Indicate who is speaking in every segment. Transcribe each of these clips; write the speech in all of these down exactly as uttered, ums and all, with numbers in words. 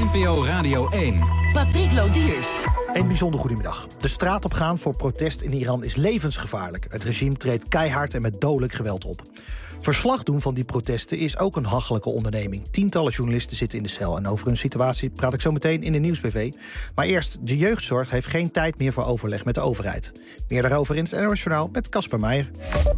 Speaker 1: N P O Radio één.
Speaker 2: Patrick Lodiers.
Speaker 3: Een bijzonder goedemiddag. De straat op gaan voor protest in Iran is levensgevaarlijk. Het regime treedt keihard en met dodelijk geweld op. Verslag doen van die protesten is ook een hachelijke onderneming. Tientallen journalisten zitten in de cel. En over hun situatie praat ik zo meteen in de Nieuws B V. Maar eerst, de jeugdzorg heeft geen tijd meer voor overleg met de overheid. Meer daarover in het N O S-journaal met Casper Meijer.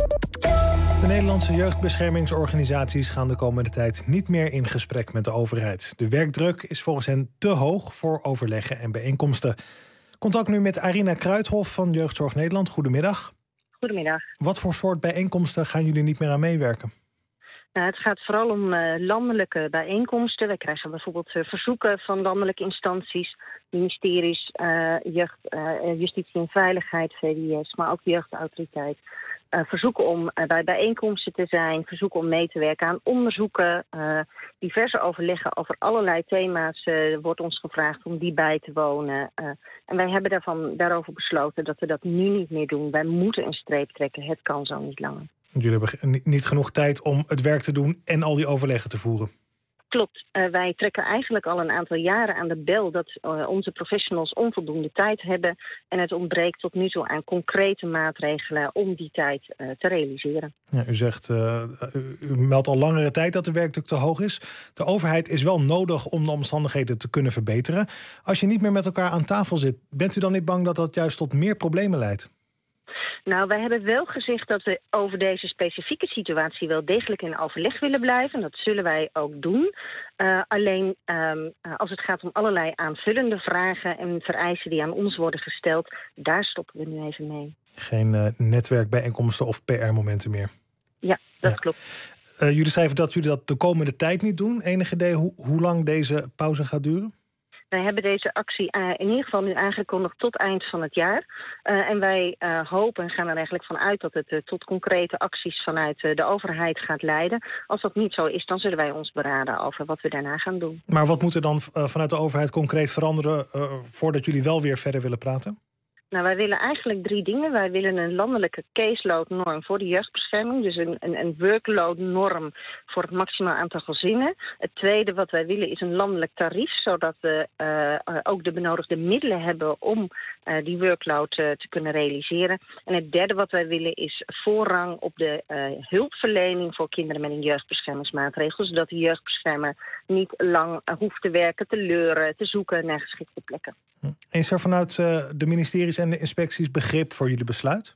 Speaker 4: De Nederlandse jeugdbeschermingsorganisaties gaan de komende tijd niet meer in gesprek met de overheid. De werkdruk is volgens hen te hoog voor overleggen en bijeenkomsten. Contact nu met Arina Kruithof van Jeugdzorg Nederland. Goedemiddag.
Speaker 5: Goedemiddag.
Speaker 4: Wat voor soort bijeenkomsten gaan jullie niet meer aan meewerken?
Speaker 5: Nou, het gaat vooral om uh, landelijke bijeenkomsten. Wij krijgen bijvoorbeeld uh, verzoeken van landelijke instanties, ministeries, uh, jeugd, uh, justitie en veiligheid, V W S, maar ook de jeugdautoriteit. Uh, verzoeken om uh, bij bijeenkomsten te zijn, verzoeken om mee te werken aan onderzoeken. Uh, diverse overleggen over allerlei thema's uh, wordt ons gevraagd om die bij te wonen. Uh, en wij hebben daarvan, daarover besloten dat we dat nu niet meer doen. Wij moeten een streep trekken, het kan zo niet langer.
Speaker 4: Jullie hebben niet genoeg tijd om het werk te doen en al die overleggen te voeren.
Speaker 5: Klopt. Uh, wij trekken eigenlijk al een aantal jaren aan de bel dat uh, onze professionals onvoldoende tijd hebben. En het ontbreekt tot nu toe aan concrete maatregelen om die tijd uh, te realiseren.
Speaker 4: Ja, u zegt, uh, u, u meldt al langere tijd dat de werkdruk te hoog is. De overheid is wel nodig om de omstandigheden te kunnen verbeteren. Als je niet meer met elkaar aan tafel zit, bent u dan niet bang dat dat juist tot meer problemen leidt?
Speaker 5: Nou, wij hebben wel gezegd dat we over deze specifieke situatie wel degelijk in overleg willen blijven. Dat zullen wij ook doen. Uh, alleen um, als het gaat om allerlei aanvullende vragen en vereisen die aan ons worden gesteld, daar stoppen we nu even mee.
Speaker 4: Geen uh, netwerkbijeenkomsten of P R-momenten meer?
Speaker 5: Ja, dat
Speaker 4: ja.
Speaker 5: klopt.
Speaker 4: Uh, jullie schrijven dat jullie dat de komende tijd niet doen. Enig idee hoe, hoe lang deze pauze gaat duren?
Speaker 5: Wij hebben deze actie uh, in ieder geval nu aangekondigd tot eind van het jaar. Uh, en wij uh, hopen en gaan er eigenlijk van uit dat het uh, tot concrete acties vanuit uh, de overheid gaat leiden. Als dat niet zo is, dan zullen wij ons beraden over wat we daarna gaan doen.
Speaker 4: Maar wat moet er dan uh, vanuit de overheid concreet veranderen uh, voordat jullie wel weer verder willen praten?
Speaker 5: Nou, wij willen eigenlijk drie dingen. Wij willen een landelijke caseload-norm voor de jeugdbescherming. Dus een, een, een workload-norm voor het maximaal aantal gezinnen. Het tweede wat wij willen is een landelijk tarief, zodat we uh, ook de benodigde middelen hebben om uh, die workload uh, te kunnen realiseren. En het derde wat wij willen is voorrang op de uh, hulpverlening voor kinderen met een jeugdbeschermingsmaatregel, zodat de jeugdbeschermer niet lang uh, hoeft te werken, te leuren, te zoeken naar geschikte plekken.
Speaker 4: Is er vanuit uh, de ministeries en de inspecties begrip voor jullie besluit?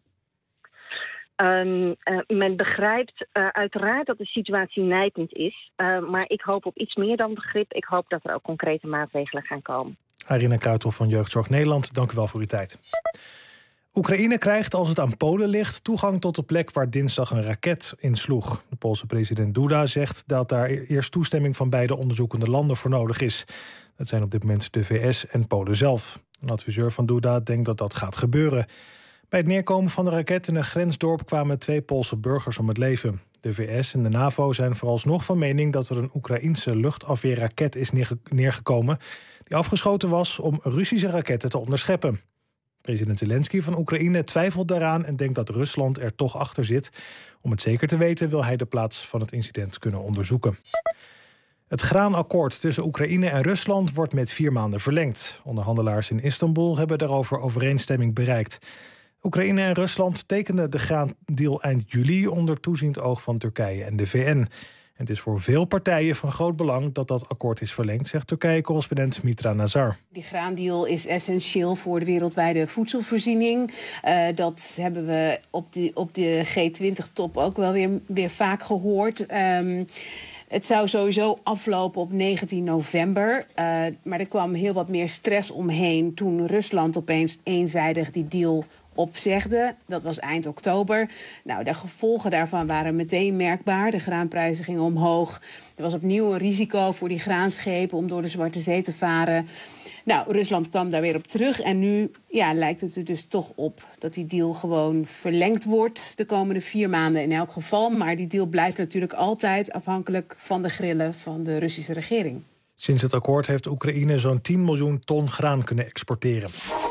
Speaker 5: Um, uh, men begrijpt uh, uiteraard dat de situatie nijpend is. Uh, maar ik hoop op iets meer dan begrip. Ik hoop dat er ook concrete maatregelen gaan komen.
Speaker 4: Arina Kruithof van Jeugdzorg Nederland, dank u wel voor uw tijd. Oekraïne krijgt, als het aan Polen ligt, toegang tot de plek waar dinsdag een raket insloeg. De Poolse president Duda zegt dat daar eerst toestemming van beide onderzoekende landen voor nodig is. Dat zijn op dit moment de V S en Polen zelf. Een adviseur van Duda denkt dat dat gaat gebeuren. Bij het neerkomen van de raket in een grensdorp kwamen twee Poolse burgers om het leven. De V S en de NAVO zijn vooralsnog van mening dat er een Oekraïense luchtafweerraket is neergekomen die afgeschoten was om Russische raketten te onderscheppen. President Zelensky van Oekraïne twijfelt daaraan en denkt dat Rusland er toch achter zit. Om het zeker te weten wil hij de plaats van het incident kunnen onderzoeken. Het graanakkoord tussen Oekraïne en Rusland wordt met vier maanden verlengd. Onderhandelaars in Istanbul hebben daarover overeenstemming bereikt. Oekraïne en Rusland tekenden de graandeal eind juli onder toeziend oog van Turkije en de V N. En het is voor veel partijen van groot belang dat dat akkoord is verlengd, zegt Turkije-correspondent Mitra Nazar.
Speaker 6: Die graandeal is essentieel voor de wereldwijde voedselvoorziening. Uh, dat hebben we op de, op de G twintig-top ook wel weer, weer vaak gehoord. Um, Het zou sowieso aflopen op negentien november. Uh, maar er kwam heel wat meer stress omheen toen Rusland opeens eenzijdig die deal opzegde. Dat was eind oktober. Nou, de gevolgen daarvan waren meteen merkbaar. De graanprijzen gingen omhoog. Er was opnieuw een risico voor die graanschepen om door de Zwarte Zee te varen. Nou, Rusland kwam daar weer op terug. En nu ja, lijkt het er dus toch op dat die deal gewoon verlengd wordt de komende vier maanden in elk geval. Maar die deal blijft natuurlijk altijd afhankelijk van de grillen van de Russische regering.
Speaker 4: Sinds het akkoord heeft Oekraïne zo'n tien miljoen ton graan kunnen exporteren.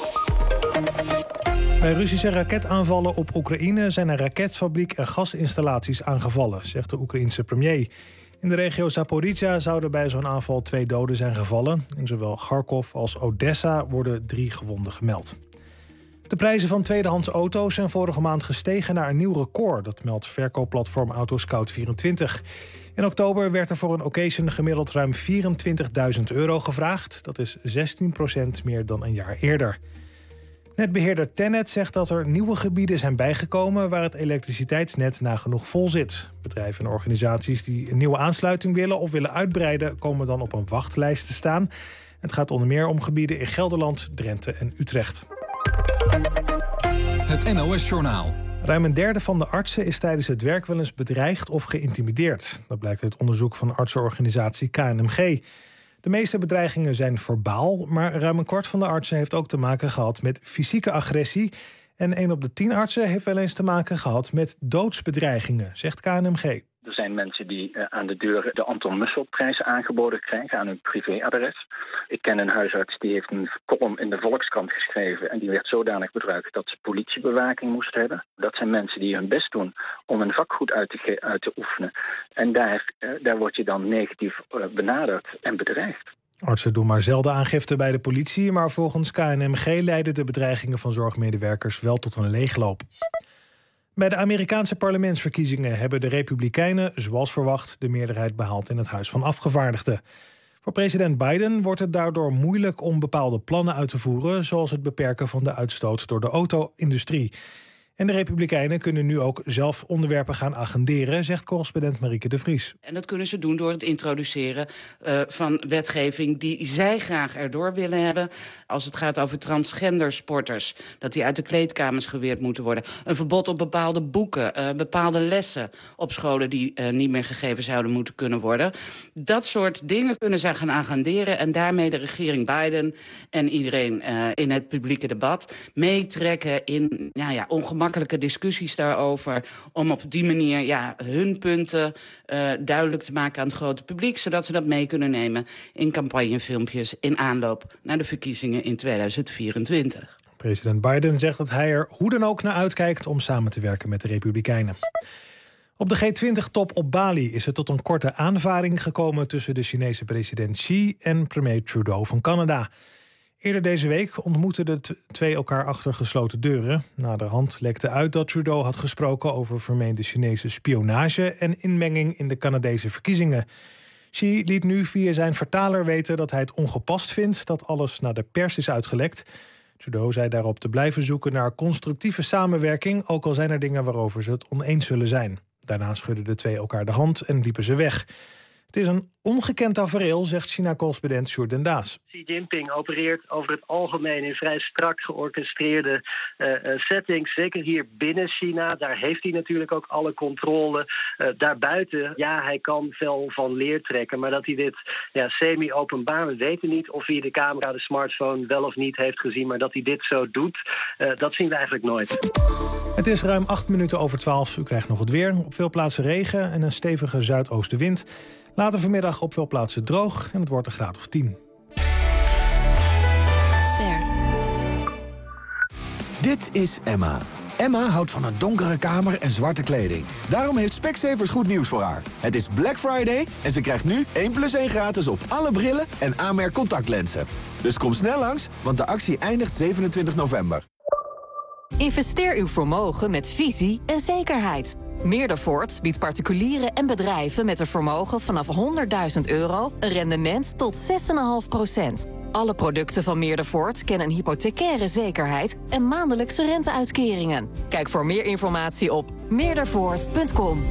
Speaker 4: Bij Russische raketaanvallen op Oekraïne zijn een raketfabriek en gasinstallaties aangevallen, zegt de Oekraïense premier. In de regio Zaporizhzhia zouden bij zo'n aanval twee doden zijn gevallen. In zowel Kharkov als Odessa worden drie gewonden gemeld. De prijzen van tweedehands auto's zijn vorige maand gestegen naar een nieuw record. Dat meldt verkoopplatform Autoscout vierentwintig. In oktober werd er voor een occasion gemiddeld ruim vierentwintigduizend euro gevraagd. Dat is zestien procent meer dan een jaar eerder. Netbeheerder Tennet zegt dat er nieuwe gebieden zijn bijgekomen waar het elektriciteitsnet nagenoeg vol zit. Bedrijven en organisaties die een nieuwe aansluiting willen of willen uitbreiden komen dan op een wachtlijst te staan. Het gaat onder meer om gebieden in Gelderland, Drenthe en Utrecht.
Speaker 1: Het N O S-journaal.
Speaker 4: Ruim een derde van de artsen is tijdens het werk wel eens bedreigd of geïntimideerd. Dat blijkt uit onderzoek van artsenorganisatie K N M G. De meeste bedreigingen zijn verbaal, maar ruim een kwart van de artsen heeft ook te maken gehad met fysieke agressie. En één op de tien artsen heeft wel eens te maken gehad met doodsbedreigingen, zegt K N M G.
Speaker 2: Er zijn mensen die uh, aan de deur de Anton Musselprijs aangeboden krijgen aan hun privéadres. Ik ken een huisarts die heeft een column in de Volkskrant geschreven en die werd zodanig bedreigd dat ze politiebewaking moest hebben. Dat zijn mensen die hun best doen om een vak goed uit te, uit te oefenen. En daar, uh, daar word je dan negatief uh, benaderd en bedreigd.
Speaker 4: Artsen doen maar zelden aangifte bij de politie, maar volgens K N M G leiden de bedreigingen van zorgmedewerkers wel tot een leegloop. Bij de Amerikaanse parlementsverkiezingen hebben de Republikeinen, zoals verwacht, de meerderheid behaald in het Huis van Afgevaardigden. Voor president Biden wordt het daardoor moeilijk om bepaalde plannen uit te voeren, zoals het beperken van de uitstoot door de auto-industrie. En de Republikeinen kunnen nu ook zelf onderwerpen gaan agenderen, zegt correspondent Marieke de Vries.
Speaker 7: En dat kunnen ze doen door het introduceren uh, van wetgeving die zij graag erdoor willen hebben. Als het gaat over transgender sporters, dat die uit de kleedkamers geweerd moeten worden. Een verbod op bepaalde boeken, uh, bepaalde lessen op scholen die uh, niet meer gegeven zouden moeten kunnen worden. Dat soort dingen kunnen zij gaan agenderen en daarmee de regering Biden en iedereen uh, in het publieke debat meetrekken in ja, ja, ongemakkelijke discussies daarover, om op die manier ja, hun punten uh, duidelijk te maken aan het grote publiek, zodat ze dat mee kunnen nemen in campagnefilmpjes in aanloop naar de verkiezingen in tweeduizend vierentwintig.
Speaker 4: President Biden zegt dat hij er hoe dan ook naar uitkijkt om samen te werken met de Republikeinen. Op de G twintig-top op Bali is het tot een korte aanvaring gekomen tussen de Chinese president Xi en premier Trudeau van Canada. Eerder deze week ontmoetten de t- twee elkaar achter gesloten deuren. Naderhand lekte uit dat Trudeau had gesproken over vermeende Chinese spionage en inmenging in de Canadese verkiezingen. Xi liet nu via zijn vertaler weten dat hij het ongepast vindt dat alles naar de pers is uitgelekt. Trudeau zei daarop te blijven zoeken naar constructieve samenwerking, ook al zijn er dingen waarover ze het oneens zullen zijn. Daarna schudden de twee elkaar de hand en liepen ze weg. Het is een ongekend tafereel, zegt China-correspondent Sjoerd den Daas.
Speaker 8: Xi Jinping opereert over het algemeen in vrij strak georchestreerde uh, settings. Zeker hier binnen China, daar heeft hij natuurlijk ook alle controle. Uh, daarbuiten, ja, hij kan veel van leer trekken. Maar dat hij dit ja, semi-openbaar, we weten niet of hij de camera, de smartphone wel of niet heeft gezien. Maar dat hij dit zo doet, uh, dat zien we eigenlijk nooit.
Speaker 4: Het is ruim acht minuten over twaalf. U krijgt nog het weer. Op veel plaatsen regen en een stevige zuidoostenwind. Later vanmiddag op veel plaatsen droog en het wordt een graad of tien.
Speaker 9: Ster. Dit is Emma. Emma houdt van een donkere kamer en zwarte kleding. Daarom heeft Specsavers goed nieuws voor haar. Het is Black Friday en ze krijgt nu één plus één gratis op alle brillen en A-merk contactlenzen. Dus kom snel langs, want de actie eindigt zevenentwintig november.
Speaker 10: Investeer uw vermogen met visie en zekerheid. Meerdervoort biedt particulieren en bedrijven met een vermogen vanaf honderdduizend euro een rendement tot zes komma vijf procent. Alle producten van Meerdervoort kennen een hypothecaire zekerheid en maandelijkse renteuitkeringen. Kijk voor meer informatie op meerdervoort punt com.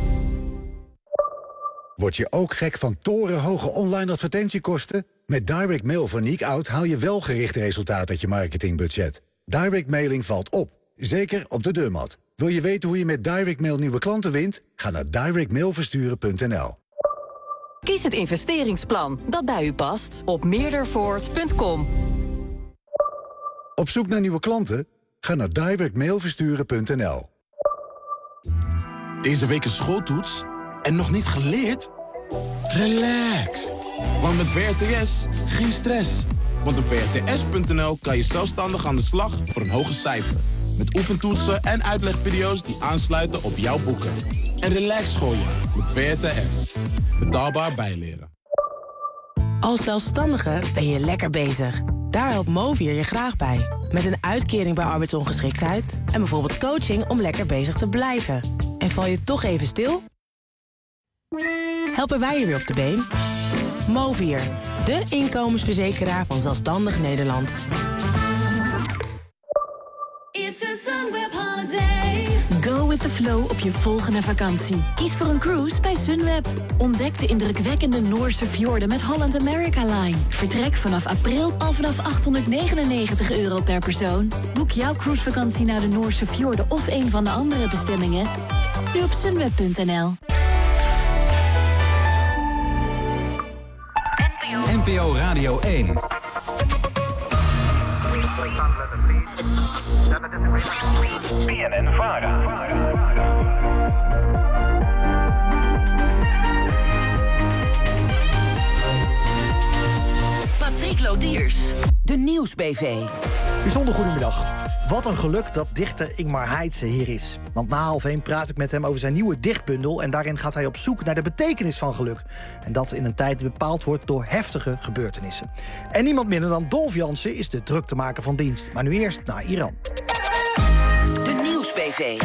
Speaker 11: Word je ook gek van torenhoge online advertentiekosten? Met Direct Mail van Niek-Out haal je wel gericht resultaat uit je marketingbudget. Direct mailing valt op, zeker op de deurmat. Wil je weten hoe je met Direct Mail nieuwe klanten wint? Ga naar direct mail versturen punt n l.
Speaker 10: Kies het investeringsplan dat bij u past op meerdervoort punt com.
Speaker 11: Op zoek naar nieuwe klanten? Ga naar direct mail versturen punt n l.
Speaker 12: Deze week een schooltoets en nog niet geleerd? Relax. Want met W R T S geen stress. Want op w r t s punt n l kan je zelfstandig aan de slag voor een hoger cijfer. Met oefentoetsen en uitlegvideo's die aansluiten op jouw boeken. En relax schooljaar met W R T S. Betaalbaar bijleren.
Speaker 1: Als zelfstandige ben je lekker bezig. Daar helpt Movier je graag bij. Met een uitkering bij arbeidsongeschiktheid en bijvoorbeeld coaching om lekker bezig te blijven. En val je toch even stil? Helpen wij je weer op de been? Movier, de inkomensverzekeraar van zelfstandig Nederland.
Speaker 13: It's a Sunweb holiday. Go with the flow op je volgende vakantie. Kies voor een cruise bij Sunweb. Ontdek de indrukwekkende Noorse fjorden met Holland America Line. Vertrek vanaf april al vanaf achthonderdnegenennegentig euro per persoon. Boek jouw cruisevakantie naar de Noorse fjorden of een van de andere bestemmingen nu op sunweb punt n l.
Speaker 14: N P O Radio één. B N N Vara.
Speaker 13: Patrick Lodiers. De Nieuws B V.
Speaker 3: Bijzonder goedemiddag. Wat een geluk dat dichter Ingmar Heitse hier is. Want na half één praat ik met hem over zijn nieuwe dichtbundel... en daarin gaat hij op zoek naar de betekenis van geluk. En dat in een tijd die bepaald wordt door heftige gebeurtenissen. En niemand minder dan Dolf Jansen is de druktemaker van dienst. Maar nu eerst naar Iran.
Speaker 13: De Nieuws B V.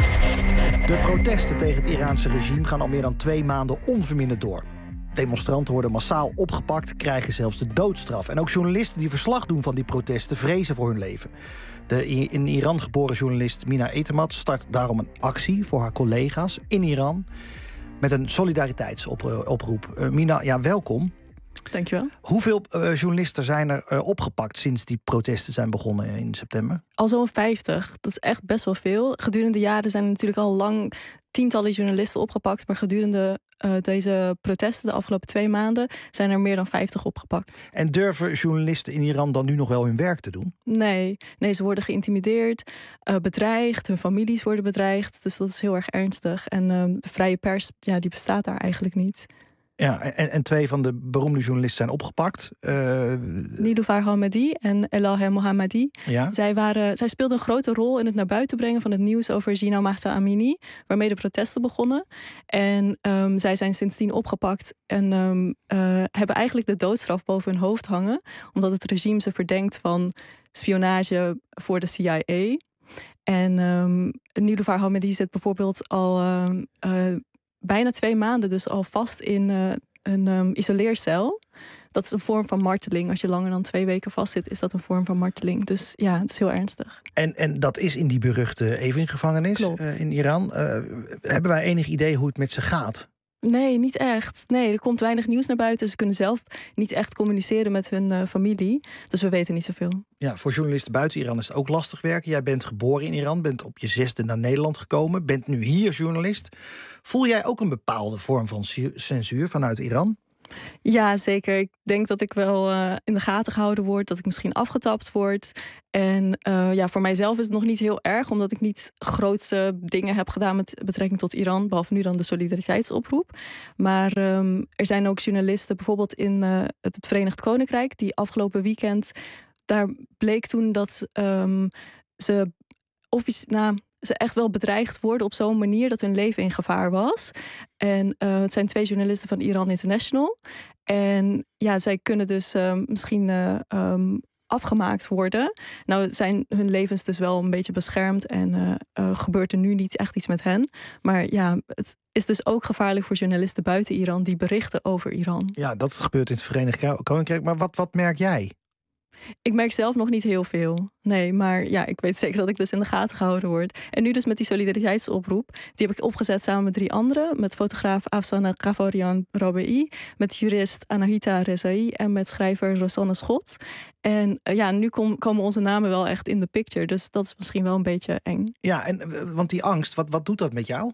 Speaker 3: De protesten tegen het Iraanse regime gaan al meer dan twee maanden onverminderd door. Demonstranten worden massaal opgepakt, krijgen zelfs de doodstraf. En ook journalisten die verslag doen van die protesten vrezen voor hun leven. De in Iran geboren journalist Mina Etemad start daarom een actie voor haar collega's in Iran met een solidariteitsoproep. Uh, Mina, ja, welkom.
Speaker 15: Dankjewel.
Speaker 3: Hoeveel uh, journalisten zijn er uh, opgepakt sinds die protesten zijn begonnen in september?
Speaker 15: Al zo'n vijftig. Dat is echt best wel veel. Gedurende de jaren zijn er natuurlijk al lang tientallen journalisten opgepakt, maar gedurende uh, deze protesten de afgelopen twee maanden zijn er meer dan vijftig opgepakt.
Speaker 3: En durven journalisten in Iran dan nu nog wel hun werk te doen?
Speaker 15: Nee, nee ze worden geïntimideerd, uh, bedreigd, hun families worden bedreigd. Dus dat is heel erg ernstig. En uh, de vrije pers, ja, die bestaat daar eigenlijk niet.
Speaker 3: Ja, en, en twee van de beroemde journalisten zijn opgepakt. Uh...
Speaker 15: Niloufar Hamedi en Elaheh Mohammadi.
Speaker 3: Ja?
Speaker 15: Zij, waren, zij speelden een grote rol in het naar buiten brengen van het nieuws over Gina Mahsa Amini, waarmee de protesten begonnen. En um, zij zijn sindsdien opgepakt en um, uh, hebben eigenlijk de doodstraf boven hun hoofd hangen, omdat het regime ze verdenkt van spionage voor de C I A. En um, Niloufar Hamedi zit bijvoorbeeld al Um, uh, bijna twee maanden dus al vast in uh, een um, isoleercel. Dat is een vorm van marteling. Als je langer dan twee weken vastzit, is dat een vorm van marteling. Dus ja, het is heel ernstig.
Speaker 3: En, en dat is in die beruchte Evin-gevangenis uh, in Iran. Uh, hebben wij enig idee hoe het met ze gaat?
Speaker 15: Nee, niet echt. Nee, er komt weinig nieuws naar buiten. Ze kunnen zelf niet echt communiceren met hun uh, familie. Dus we weten niet zoveel.
Speaker 3: Ja, voor journalisten buiten Iran is het ook lastig werken. Jij bent geboren in Iran, bent op je zesde naar Nederland gekomen, bent nu hier journalist. Voel jij ook een bepaalde vorm van censuur vanuit Iran?
Speaker 15: Ja, zeker. Ik denk dat ik wel uh, in de gaten gehouden word, dat ik misschien afgetapt word. En uh, ja, voor mijzelf is het nog niet heel erg, omdat ik niet grootste dingen heb gedaan met betrekking tot Iran, behalve nu dan de solidariteitsoproep. Maar um, er zijn ook journalisten, bijvoorbeeld in uh, het, het Verenigd Koninkrijk, die afgelopen weekend, daar bleek toen dat um, ze officieel, nou, ze echt wel bedreigd worden op zo'n manier dat hun leven in gevaar was. En uh, het zijn twee journalisten van Iran International. En ja, zij kunnen dus uh, misschien uh, um, afgemaakt worden. Nou zijn hun levens dus wel een beetje beschermd en uh, uh, gebeurt er nu niet echt iets met hen. Maar ja, het is dus ook gevaarlijk voor journalisten buiten Iran die berichten over Iran.
Speaker 3: Ja, dat gebeurt in het Verenigd Koninkrijk. Maar wat, wat merk jij?
Speaker 15: Ik merk zelf nog niet heel veel. Nee, maar ja, ik weet zeker dat ik dus in de gaten gehouden word. En nu dus met die solidariteitsoproep. Die heb ik opgezet samen met drie anderen. Met fotograaf Afsana Gafarian Robei. Met jurist Anahita Rezai. En met schrijver Rosanne Schot. En uh, ja, nu kom, komen onze namen wel echt in de picture. Dus dat is misschien wel een beetje eng.
Speaker 3: Ja, en want die angst, wat, wat doet dat met jou?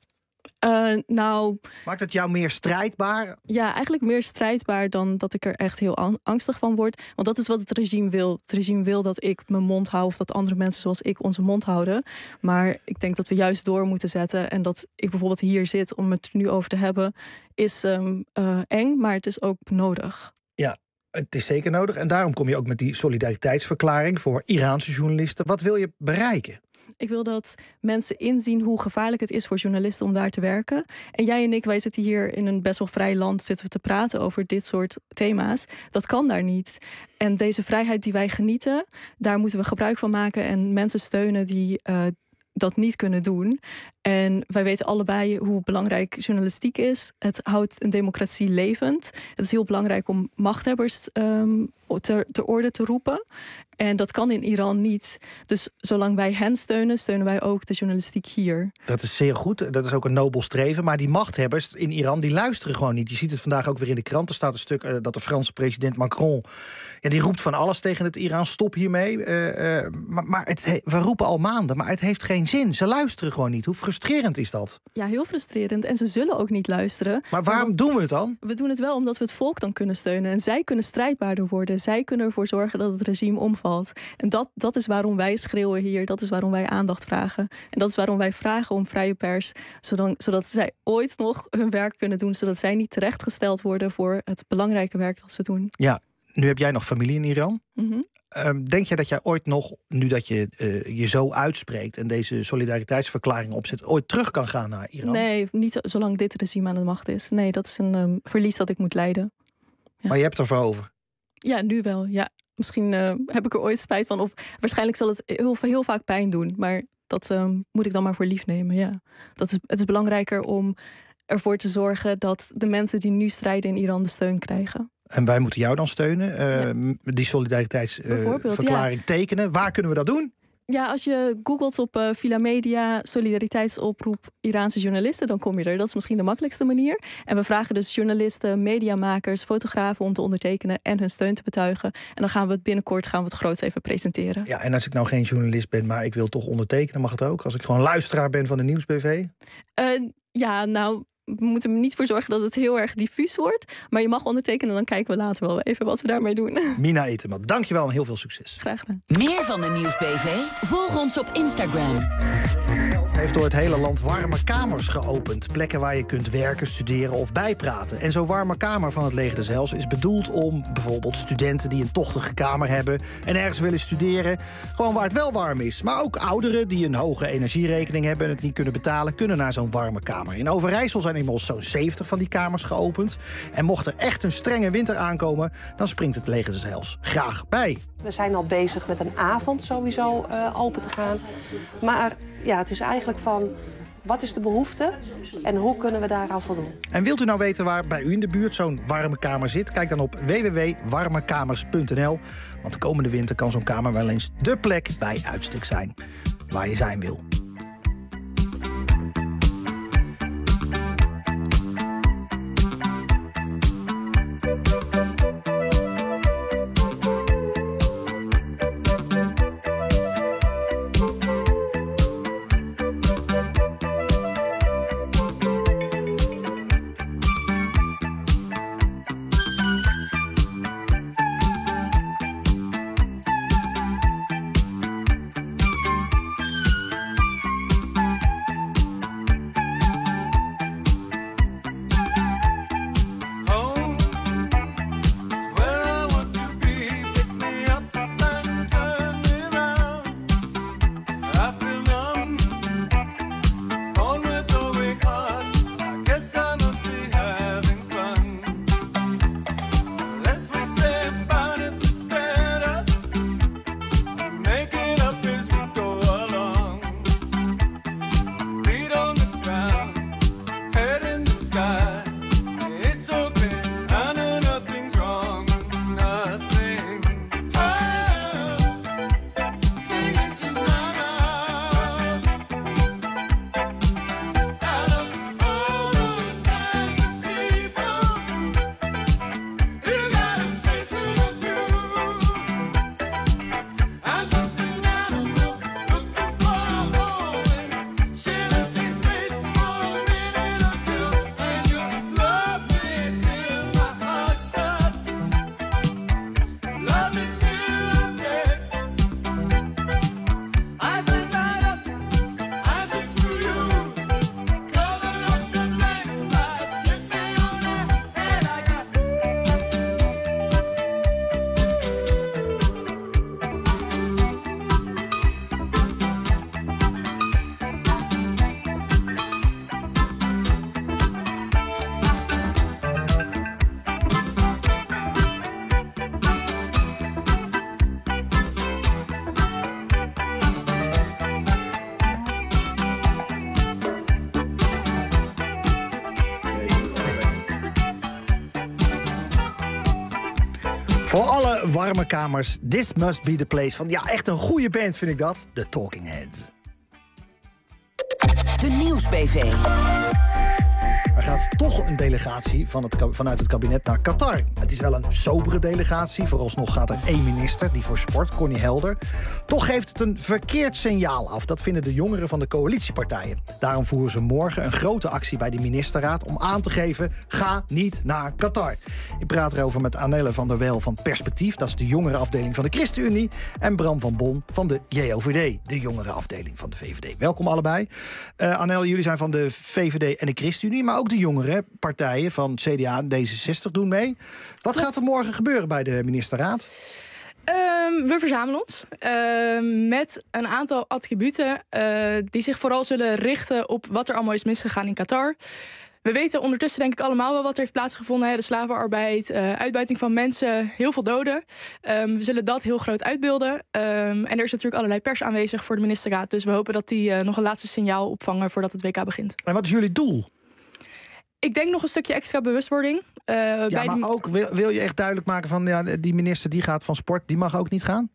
Speaker 15: Uh, nou,
Speaker 3: maakt het jou meer strijdbaar?
Speaker 15: Ja, eigenlijk meer strijdbaar dan dat ik er echt heel angstig van word. Want dat is wat het regime wil. Het regime wil dat ik mijn mond hou of dat andere mensen zoals ik onze mond houden. Maar ik denk dat we juist door moeten zetten. En dat ik bijvoorbeeld hier zit om het er nu over te hebben, is um, uh, eng, maar het is ook nodig.
Speaker 3: Ja, het is zeker nodig. En daarom kom je ook met die solidariteitsverklaring voor Iraanse journalisten. Wat wil je bereiken?
Speaker 15: Ik wil dat mensen inzien hoe gevaarlijk het is voor journalisten om daar te werken. En jij en ik, wij zitten hier in een best wel vrij land, zitten we te praten over dit soort thema's. Dat kan daar niet. En deze vrijheid die wij genieten, daar moeten we gebruik van maken en mensen steunen die uh, dat niet kunnen doen. En wij weten allebei hoe belangrijk journalistiek is. Het houdt een democratie levend. Het is heel belangrijk om machthebbers um, ter, ter orde te roepen. En dat kan in Iran niet. Dus zolang wij hen steunen, steunen wij ook de journalistiek hier.
Speaker 3: Dat is zeer goed. Dat is ook een nobel streven. Maar die machthebbers in Iran, die luisteren gewoon niet. Je ziet het vandaag ook weer in de krant. Er staat een stuk uh, dat de Franse president Macron... Ja, die roept van alles tegen het Iran. Stop hiermee. Uh, uh, maar maar het he- we roepen al maanden, maar het heeft geen zin. Ze luisteren gewoon niet. Hoe frustrerend is dat?
Speaker 15: Ja, heel frustrerend. En ze zullen ook niet luisteren.
Speaker 3: Maar waarom
Speaker 15: Want
Speaker 3: doen we het dan?
Speaker 15: We doen het wel omdat we het volk dan kunnen steunen. En zij kunnen strijdbaarder worden. Zij kunnen ervoor zorgen dat het regime omvalt. En dat, dat is waarom wij schreeuwen hier. Dat is waarom wij aandacht vragen. En dat is waarom wij vragen om vrije pers. Zodat, zodat zij ooit nog hun werk kunnen doen. Zodat zij niet terechtgesteld worden voor het belangrijke werk dat ze doen.
Speaker 3: Ja, nu heb jij nog familie in Iran.
Speaker 15: Mm-hmm.
Speaker 3: Um, denk je dat jij ooit nog, nu dat je uh, je zo uitspreekt en deze solidariteitsverklaring opzet, ooit terug kan gaan naar Iran?
Speaker 15: Nee, niet zolang dit regime aan de macht is. Nee, dat is een um, verlies dat ik moet lijden. Ja.
Speaker 3: Maar je hebt het ervoor over?
Speaker 15: Ja, nu wel. Ja. Misschien uh, heb ik er ooit spijt van. Of waarschijnlijk zal het heel, heel vaak pijn doen. Maar dat um, moet ik dan maar voor lief nemen. Ja. Dat is, het is belangrijker om ervoor te zorgen dat de mensen die nu strijden in Iran de steun krijgen.
Speaker 3: En wij moeten jou dan steunen, uh, ja. die solidariteitsverklaring uh, ja. tekenen. Waar kunnen we dat doen?
Speaker 15: Ja, als je googelt op uh, Villa Media, solidariteitsoproep Iraanse journalisten, dan kom je er. Dat is misschien de makkelijkste manier. En we vragen dus journalisten, mediamakers, fotografen om te ondertekenen en hun steun te betuigen. En dan gaan we het binnenkort gaan we het groots even presenteren.
Speaker 3: Ja, en als ik nou geen journalist ben, maar ik wil toch ondertekenen, mag het ook? Als ik gewoon luisteraar ben van de Nieuws B V?
Speaker 15: Uh, ja, nou... We moeten er niet voor zorgen dat het heel erg diffuus wordt. Maar je mag ondertekenen, dan kijken we later wel even wat we daarmee doen.
Speaker 3: Mina Eteman, dankjewel en heel veel succes.
Speaker 15: Graag gedaan.
Speaker 13: Meer van de Nieuws B V? Volg ons op Instagram.
Speaker 3: Heeft door het hele land warme kamers geopend. Plekken waar je kunt werken, studeren of bijpraten. En zo'n warme kamer van het Leger des Heils is bedoeld om bijvoorbeeld studenten die een tochtige kamer hebben en ergens willen studeren, gewoon waar het wel warm is. Maar ook ouderen die een hoge energierekening hebben en het niet kunnen betalen, kunnen naar zo'n warme kamer. In Overijssel zijn inmiddels zo'n zeventig van die kamers geopend. En mocht er echt een strenge winter aankomen, dan springt het Leger des Heils graag bij.
Speaker 16: We zijn al bezig met een avond sowieso uh, open te gaan. Maar ja, het is eigenlijk van, wat is de behoefte en hoe kunnen we daaraan voldoen?
Speaker 3: En wilt u nou weten waar bij u in de buurt zo'n warme kamer zit? Kijk dan op w w w punt warmekamers punt n l. Want de komende winter kan zo'n kamer wel eens dé plek bij uitstek zijn waar je zijn wil. Voor alle warme kamers, This Must Be The Place. Van ja, echt een goede band vind ik dat. The Talking Heads.
Speaker 17: De Nieuws-B V.
Speaker 3: Er gaat toch een delegatie van het, vanuit het kabinet naar Qatar. Het is wel een sobere delegatie. Vooralsnog gaat er één minister, die voor sport, Connie Helder. Toch geeft het een verkeerd signaal af. Dat vinden de jongeren van de coalitiepartijen. Daarom voeren ze morgen een grote actie bij de ministerraad om aan te geven: ga niet naar Qatar. Ik praat erover met Anelle van der Wel van Perspectief. Dat is de jongerenafdeling van de ChristenUnie. En Bram van Bon van de J O V D, de jongerenafdeling van de V V D. Welkom allebei. Uh, Anelle, jullie zijn van de V V D en de ChristenUnie, maar ook de jongere partijen van C D A en D zesenzestig doen mee. Wat gaat er morgen gebeuren bij de ministerraad?
Speaker 18: Um, we verzamelen ons uh, met een aantal attributen uh, die zich vooral zullen richten op wat er allemaal is misgegaan in Qatar. We weten ondertussen denk ik allemaal wel wat er heeft plaatsgevonden. Hè? De slavenarbeid, uh, uitbuiting van mensen, heel veel doden. Um, we zullen dat heel groot uitbeelden. Um, en er is natuurlijk allerlei pers aanwezig voor de ministerraad. Dus we hopen dat die uh, nog een laatste signaal opvangen voordat het W K begint.
Speaker 3: En wat is jullie doel?
Speaker 18: Ik denk nog een stukje extra bewustwording. Uh,
Speaker 3: ja,
Speaker 18: bij
Speaker 3: maar
Speaker 18: die...
Speaker 3: ook wil, wil je echt duidelijk maken van ja, die minister die gaat van sport, die mag ook niet gaan?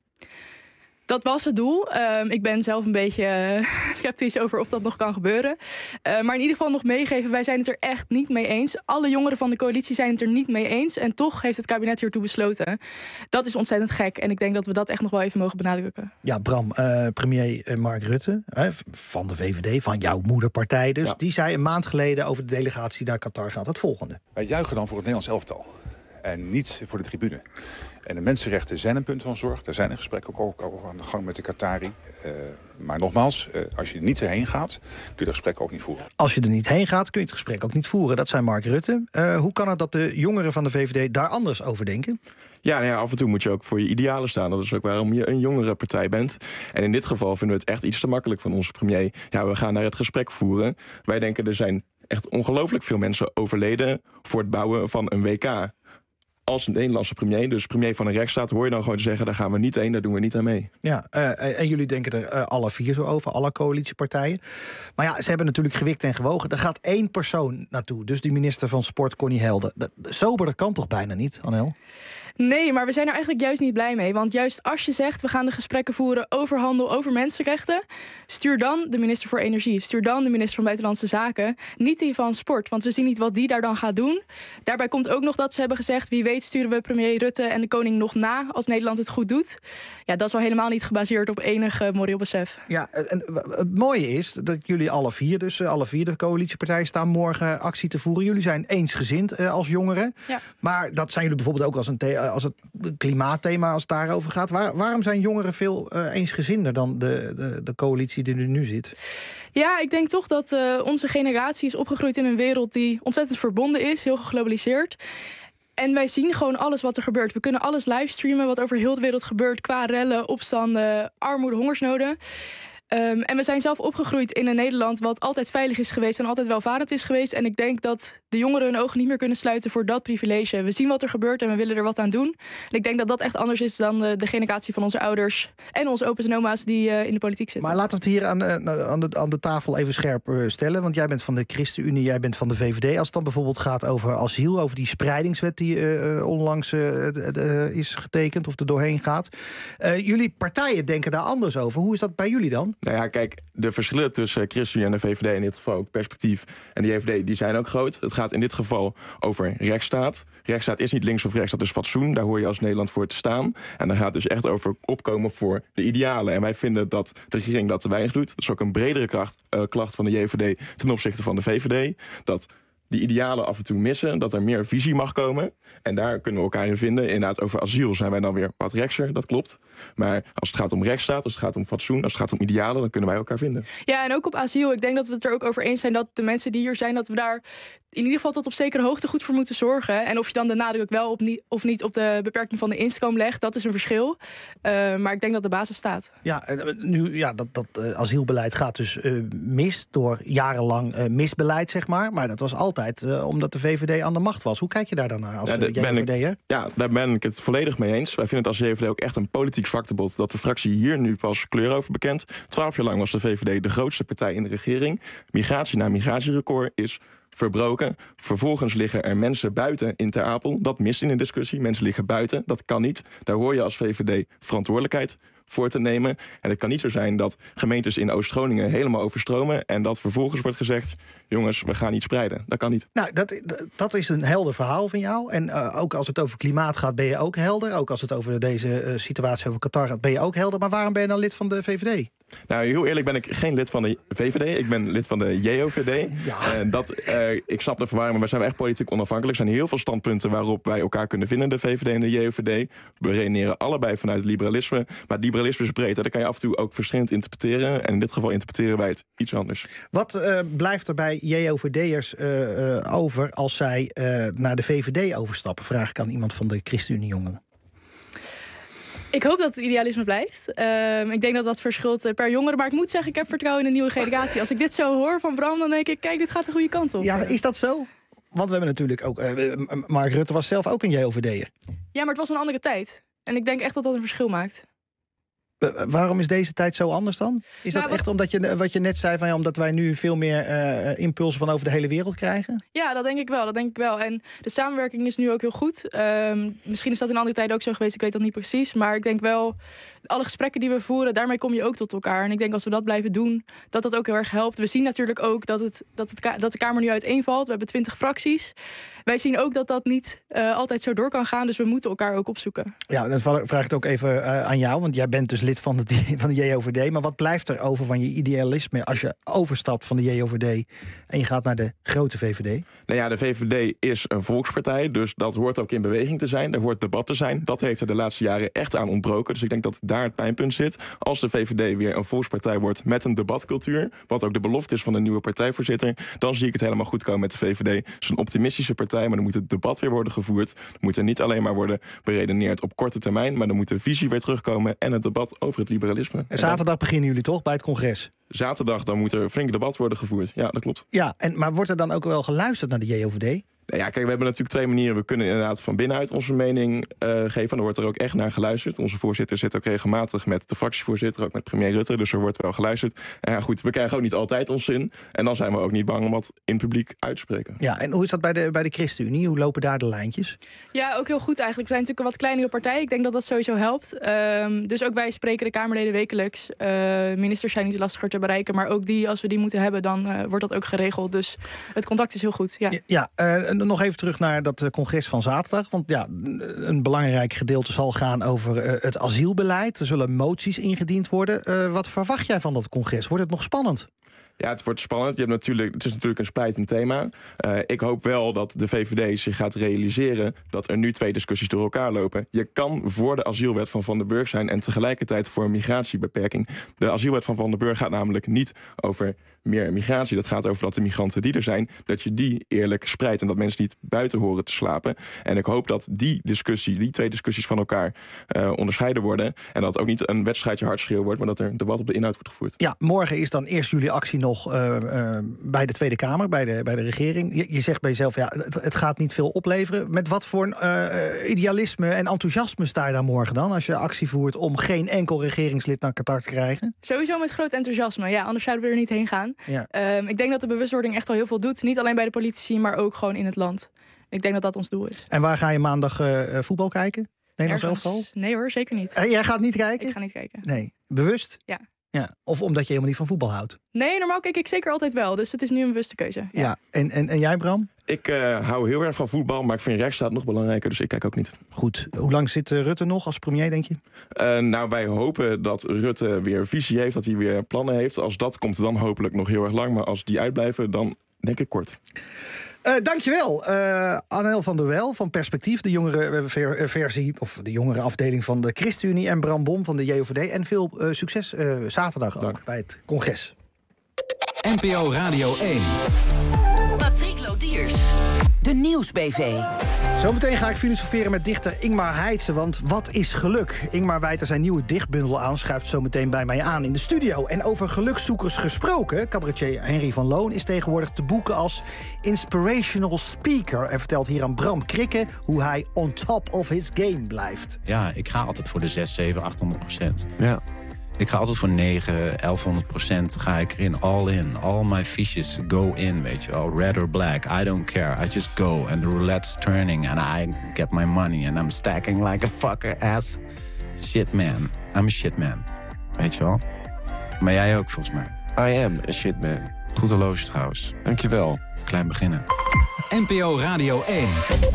Speaker 18: Dat was het doel. Um, ik ben zelf een beetje uh, sceptisch over of dat nog kan gebeuren. Uh, maar in ieder geval nog meegeven, wij zijn het er echt niet mee eens. Alle jongeren van de coalitie zijn het er niet mee eens. En toch heeft het kabinet hiertoe besloten. Dat is ontzettend gek. En ik denk dat we dat echt nog wel even mogen benadrukken.
Speaker 3: Ja, Bram, uh, premier Mark Rutte uh, van de V V D, van jouw moederpartij dus. Ja. Die zei een maand geleden over de delegatie naar Qatar gaat het volgende.
Speaker 19: Wij juichen dan voor het Nederlands elftal. En niet voor de tribune. En de mensenrechten zijn een punt van zorg. Daar zijn er gesprekken ook over aan de gang met de Qatari. Uh, maar nogmaals, uh, als je er niet heen gaat, kun je de gesprekken ook niet voeren.
Speaker 3: Als je er niet heen gaat, kun je het gesprek ook niet voeren. Dat zei Mark Rutte. Uh, hoe kan het dat de jongeren van de V V D daar anders over denken?
Speaker 20: Ja, nou ja, af en toe moet je ook voor je idealen staan. Dat is ook waarom je een jongere partij bent. En in dit geval vinden we het echt iets te makkelijk van onze premier. Ja, we gaan naar het gesprek voeren. Wij denken er zijn echt ongelooflijk veel mensen overleden voor het bouwen van een W K. Als een Nederlandse premier, dus premier van een rechtsstaat, hoor je dan gewoon te zeggen: daar gaan we niet heen, daar doen we niet aan mee.
Speaker 3: Ja, uh, en jullie denken er uh, alle vier zo over, alle coalitiepartijen. Maar ja, ze hebben natuurlijk gewikt en gewogen. Er gaat één persoon naartoe, dus die minister van Sport, Connie Helder. Soberder kan toch bijna niet, Anel?
Speaker 18: Nee, maar we zijn er eigenlijk juist niet blij mee. Want juist als je zegt, we gaan de gesprekken voeren over handel, over mensenrechten, stuur dan de minister voor Energie. Stuur dan de minister van Buitenlandse Zaken. Niet die van Sport, want we zien niet wat die daar dan gaat doen. Daarbij komt ook nog dat ze hebben gezegd, wie weet sturen we premier Rutte en de koning nog na als Nederland het goed doet. Ja, dat is wel helemaal niet gebaseerd op enig uh, moreel besef.
Speaker 3: Ja, en het mooie is dat jullie alle vier, dus alle vier de coalitiepartijen, staan morgen actie te voeren. Jullie zijn eensgezind uh, als jongeren. Ja. Maar dat zijn jullie bijvoorbeeld ook als een thema. Als het klimaatthema, als het daarover gaat. Waar, waarom zijn jongeren veel uh, eensgezinder dan de, de, de coalitie die er nu zit?
Speaker 18: Ja, ik denk toch dat uh, onze generatie is opgegroeid in een wereld die ontzettend verbonden is, heel geglobaliseerd. En wij zien gewoon alles wat er gebeurt. We kunnen alles livestreamen wat over heel de wereld gebeurt, qua rellen, opstanden, armoede, hongersnoden. Um, en we zijn zelf opgegroeid in een Nederland wat altijd veilig is geweest en altijd welvarend is geweest. En ik denk dat de jongeren hun ogen niet meer kunnen sluiten voor dat privilege. We zien wat er gebeurt en we willen er wat aan doen. En ik denk dat dat echt anders is dan de, de generatie van onze ouders en onze opa's en oma's die uh, in de politiek zitten.
Speaker 3: Maar laten we het hier aan de, aan de, aan de tafel even scherp uh, stellen. Want jij bent van de ChristenUnie, jij bent van de V V D. Als het dan bijvoorbeeld gaat over asiel, over die spreidingswet die uh, onlangs uh, uh, is getekend of er doorheen gaat. Uh, jullie partijen denken daar anders over. Hoe is dat bij jullie dan?
Speaker 20: Nou ja, kijk, de verschillen tussen ChristenUnie en de V V D, in dit geval ook Perspectief en de J V D, die zijn ook groot. Het gaat in dit geval over rechtsstaat. Rechtsstaat is niet links of rechts, dat is fatsoen. Daar hoor je als Nederland voor te staan. En daar gaat dus echt over opkomen voor de idealen. En wij vinden dat de regering dat te weinig doet. Dat is ook een bredere kracht, uh, klacht van de J V D ten opzichte van de V V D. Dat die idealen af en toe missen, dat er meer visie mag komen. En daar kunnen we elkaar in vinden. Inderdaad, over asiel zijn wij dan weer wat rechtser, dat klopt. Maar als het gaat om rechtsstaat, als het gaat om fatsoen, als het gaat om idealen, dan kunnen wij elkaar vinden.
Speaker 18: Ja, en ook op asiel. Ik denk dat we het er ook over eens zijn dat de mensen die hier zijn, dat we daar in ieder geval tot op zekere hoogte goed voor moeten zorgen. En of je dan de nadruk wel op niet, of niet op de beperking van de instroom legt, dat is een verschil. Uh, maar ik denk dat de basis staat.
Speaker 3: Ja, nu, ja dat, dat uh, asielbeleid gaat dus uh, mis door jarenlang uh, misbeleid, zeg maar. Maar dat was altijd uh, omdat de V V D aan de macht was. Hoe kijk je daar dan naar als ja, J V D'er?
Speaker 20: Ja, daar ben ik het volledig mee eens. Wij vinden het als J V D ook echt een politiek zwaktebod dat de fractie hier nu pas kleur over bekent. Twaalf jaar lang was de V V D de grootste partij in de regering. Migratie na migratierecord is verbroken. Vervolgens liggen er mensen buiten in Ter Apel. Dat mist in de discussie. Mensen liggen buiten. Dat kan niet. Daar hoor je als V V D verantwoordelijkheid voor te nemen. En het kan niet zo zijn dat gemeentes in Oost-Groningen helemaal overstromen en dat vervolgens wordt gezegd, jongens, we gaan niet spreiden. Dat kan niet.
Speaker 3: Nou, dat, dat is een helder verhaal van jou. En uh, ook als het over klimaat gaat, ben je ook helder. Ook als het over deze uh, situatie over Qatar gaat, ben je ook helder. Maar waarom ben je dan lid van de V V D?
Speaker 20: Nou, heel eerlijk ben ik geen lid van de V V D. Ik ben lid van de J O V D. Ja. En dat, uh, ik snap de verwarring, maar we zijn echt politiek onafhankelijk. Er zijn heel veel standpunten waarop wij elkaar kunnen vinden, de V V D en de J O V D. We redeneren allebei vanuit het liberalisme. Maar het liberalisme is breed. Dat kan je af en toe ook verschillend interpreteren. En in dit geval interpreteren wij het iets anders.
Speaker 3: Wat uh, blijft er bij J O V D'ers uh, uh, over als zij uh, naar de V V D overstappen? Vraag ik aan iemand van de ChristenUnie Jongeren.
Speaker 18: Ik hoop dat het idealisme blijft. Uh, ik denk dat dat verschilt per jongere. Maar ik moet zeggen, ik heb vertrouwen in de nieuwe generatie. Als ik dit zo hoor van Bram, dan denk ik, kijk, dit gaat de goede kant op.
Speaker 3: Ja, is dat zo? Want we hebben natuurlijk ook... Uh, Mark Rutte was zelf ook een J O V D'er.
Speaker 18: Ja, maar het was een andere tijd. En ik denk echt dat dat een verschil maakt.
Speaker 3: Uh, waarom is deze tijd zo anders dan? Is nou, dat echt omdat je, wat je net zei, van, ja, omdat wij nu veel meer uh, impulsen van over de hele wereld krijgen?
Speaker 18: Ja, dat denk ik wel. Dat denk ik wel. En de samenwerking is nu ook heel goed. Um, misschien is dat in andere tijden ook zo geweest. Ik weet dat niet precies. Maar ik denk wel, alle gesprekken die we voeren, daarmee kom je ook tot elkaar. En ik denk als we dat blijven doen, dat dat ook heel erg helpt. We zien natuurlijk ook dat, het, dat, het, dat de Kamer nu uiteenvalt. We hebben twintig fracties. Wij zien ook dat dat niet uh, altijd zo door kan gaan. Dus we moeten elkaar ook opzoeken. Ja, dan vraag ik het ook even uh, aan jou. Want jij bent dus lid van de, van de J O V D. Maar wat blijft er over van je idealisme als je overstapt van de J O V D en je gaat naar de grote V V D?
Speaker 20: Nou ja, de V V D is een volkspartij. Dus dat hoort ook in beweging te zijn. Er hoort debat te zijn. Dat heeft er de laatste jaren echt aan ontbroken. Dus ik denk dat daar het pijnpunt zit. Als de V V D weer een volkspartij wordt met een debatcultuur, wat ook de belofte is van de nieuwe partijvoorzitter, dan zie ik het helemaal goed komen met de V V D. Het is een optimistische partij, maar dan moet het debat weer worden gevoerd. Er moet er niet alleen maar worden beredeneerd op korte termijn, maar dan moet de visie weer terugkomen en het debat over het liberalisme.
Speaker 3: En zaterdag beginnen jullie toch bij het congres?
Speaker 20: Zaterdag, dan moet er een flink debat worden gevoerd. Ja, dat klopt.
Speaker 3: Ja, en, maar wordt er dan ook wel geluisterd naar de J O V D?
Speaker 20: Nou ja, kijk, we hebben natuurlijk twee manieren. We kunnen inderdaad van binnenuit onze mening uh, geven. En er wordt er ook echt naar geluisterd. Onze voorzitter zit ook regelmatig met de fractievoorzitter, ook met premier Rutte. Dus er wordt wel geluisterd. En ja, goed, we krijgen ook niet altijd ons zin. En dan zijn we ook niet bang om wat in publiek uit te spreken.
Speaker 3: Ja, en hoe is dat bij de, bij de ChristenUnie? Hoe lopen daar de lijntjes?
Speaker 18: Ja, ook heel goed eigenlijk. We zijn natuurlijk een wat kleinere partij. Ik denk dat dat sowieso helpt. Um, dus ook wij spreken de Kamerleden wekelijks. Uh, ministers zijn niet lastiger te bereiken. Maar ook die, als we die moeten hebben, dan uh, wordt dat ook geregeld. Dus het contact is heel goed. Ja,
Speaker 3: ja uh, nog even terug naar dat congres van zaterdag. Want ja, een belangrijk gedeelte zal gaan over uh, het asielbeleid. Er zullen moties ingediend worden. Uh, wat verwacht jij van dat congres? Wordt het nog spannend?
Speaker 20: Ja, het wordt spannend. Je hebt natuurlijk, het is natuurlijk een splijtend thema. Uh, ik hoop wel dat de V V D zich gaat realiseren dat er nu twee discussies door elkaar lopen. Je kan voor de asielwet van Van den Burg zijn en tegelijkertijd voor een migratiebeperking. De asielwet van Van den Burg gaat namelijk niet over meer migratie. Dat gaat over dat de migranten die er zijn, dat je die eerlijk spreidt en dat mensen niet buiten horen te slapen. En ik hoop dat die discussie, die twee discussies van elkaar uh, onderscheiden worden. En dat het ook niet een wedstrijdje hardschreeuw wordt, maar dat er een debat op de inhoud wordt gevoerd.
Speaker 3: Ja, morgen is dan eerst jullie actie nog uh, uh, bij de Tweede Kamer, bij de, bij de regering. Je, je zegt bij jezelf, ja, het, het gaat niet veel opleveren. Met wat voor uh, idealisme en enthousiasme sta je daar morgen dan, als je actie voert om geen enkel regeringslid naar Qatar te krijgen?
Speaker 18: Sowieso met groot enthousiasme. Ja, anders zouden we er niet heen gaan. Ja. Um, ik denk dat de bewustwording echt al heel veel doet. Niet alleen bij de politici, maar ook gewoon in het land. Ik denk dat dat ons doel is.
Speaker 3: En waar ga je maandag uh, voetbal kijken? Nederlands elftal?
Speaker 18: Nee hoor, zeker niet.
Speaker 3: Uh, jij gaat niet kijken?
Speaker 18: Ik ga niet kijken.
Speaker 3: Nee. Bewust?
Speaker 18: Ja.
Speaker 3: Ja. Of omdat je helemaal niet van voetbal houdt?
Speaker 18: Nee, normaal kijk ik zeker altijd wel. Dus het is nu een bewuste keuze. Ja.
Speaker 3: ja. En, en, en jij, Bram?
Speaker 20: Ik uh, hou heel erg van voetbal, maar ik vind rechtsstaat nog belangrijker, dus ik kijk ook niet.
Speaker 3: Goed. Hoe lang zit uh, Rutte nog als premier, denk je?
Speaker 20: Uh, nou, wij hopen dat Rutte weer visie heeft, dat hij weer plannen heeft. Als dat komt, dan hopelijk nog heel erg lang. Maar als die uitblijven, dan denk ik kort.
Speaker 3: Uh, dankjewel, uh, Annel van der Wel van Perspectief, de jongere ver- versie, of de jongere afdeling van de ChristenUnie, en Bram Bom van de J O V D. En veel uh, succes uh, zaterdag ook Dank. bij het congres.
Speaker 14: N P O Radio één.
Speaker 13: Patrick Lodiers. De Nieuws-B V.
Speaker 3: Zometeen ga ik filosoferen met dichter Ingmar Heitse, want wat is geluk? Ingmar wijt er zijn nieuwe dichtbundel aan, schuift zometeen bij mij aan in de studio. En over gelukzoekers gesproken, cabaretier Henry van Loon is tegenwoordig te boeken als inspirational speaker en vertelt hier aan Bram Krikke hoe hij on top of his game blijft.
Speaker 17: Ja, ik ga altijd voor de zes, zeven, achthonderd procent.
Speaker 3: Ja.
Speaker 17: Ik ga altijd voor negen, elfhonderd procent ga ik erin. All in. All my fishes go in, weet je wel. Red or black, I don't care. I just go. And the roulette's turning. And I get my money. And I'm stacking like a fucker ass. Shit man. I'm a shit man. Weet je wel? Maar jij ook, volgens mij.
Speaker 21: I am a shit man.
Speaker 17: Goed horloge trouwens.
Speaker 21: Dankjewel.
Speaker 17: Klein beginnen.
Speaker 14: N P O Radio één.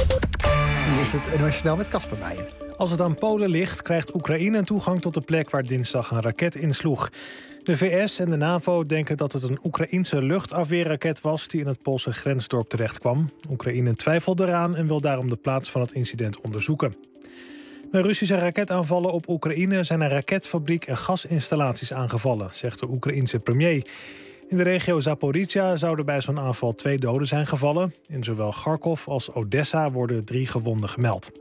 Speaker 3: Nu is het Nationaal met Casper Meijer.
Speaker 4: Als het aan Polen ligt, krijgt Oekraïne toegang tot de plek waar dinsdag een raket insloeg. De V S en de NAVO denken dat het een Oekraïense luchtafweerraket was die in het Poolse grensdorp terechtkwam. Oekraïne twijfelt eraan en wil daarom de plaats van het incident onderzoeken. Bij Russische raketaanvallen op Oekraïne zijn een raketfabriek en gasinstallaties aangevallen, zegt de Oekraïense premier. In de regio Zaporizhia zouden bij zo'n aanval twee doden zijn gevallen. In zowel Kharkov als Odessa worden drie gewonden gemeld.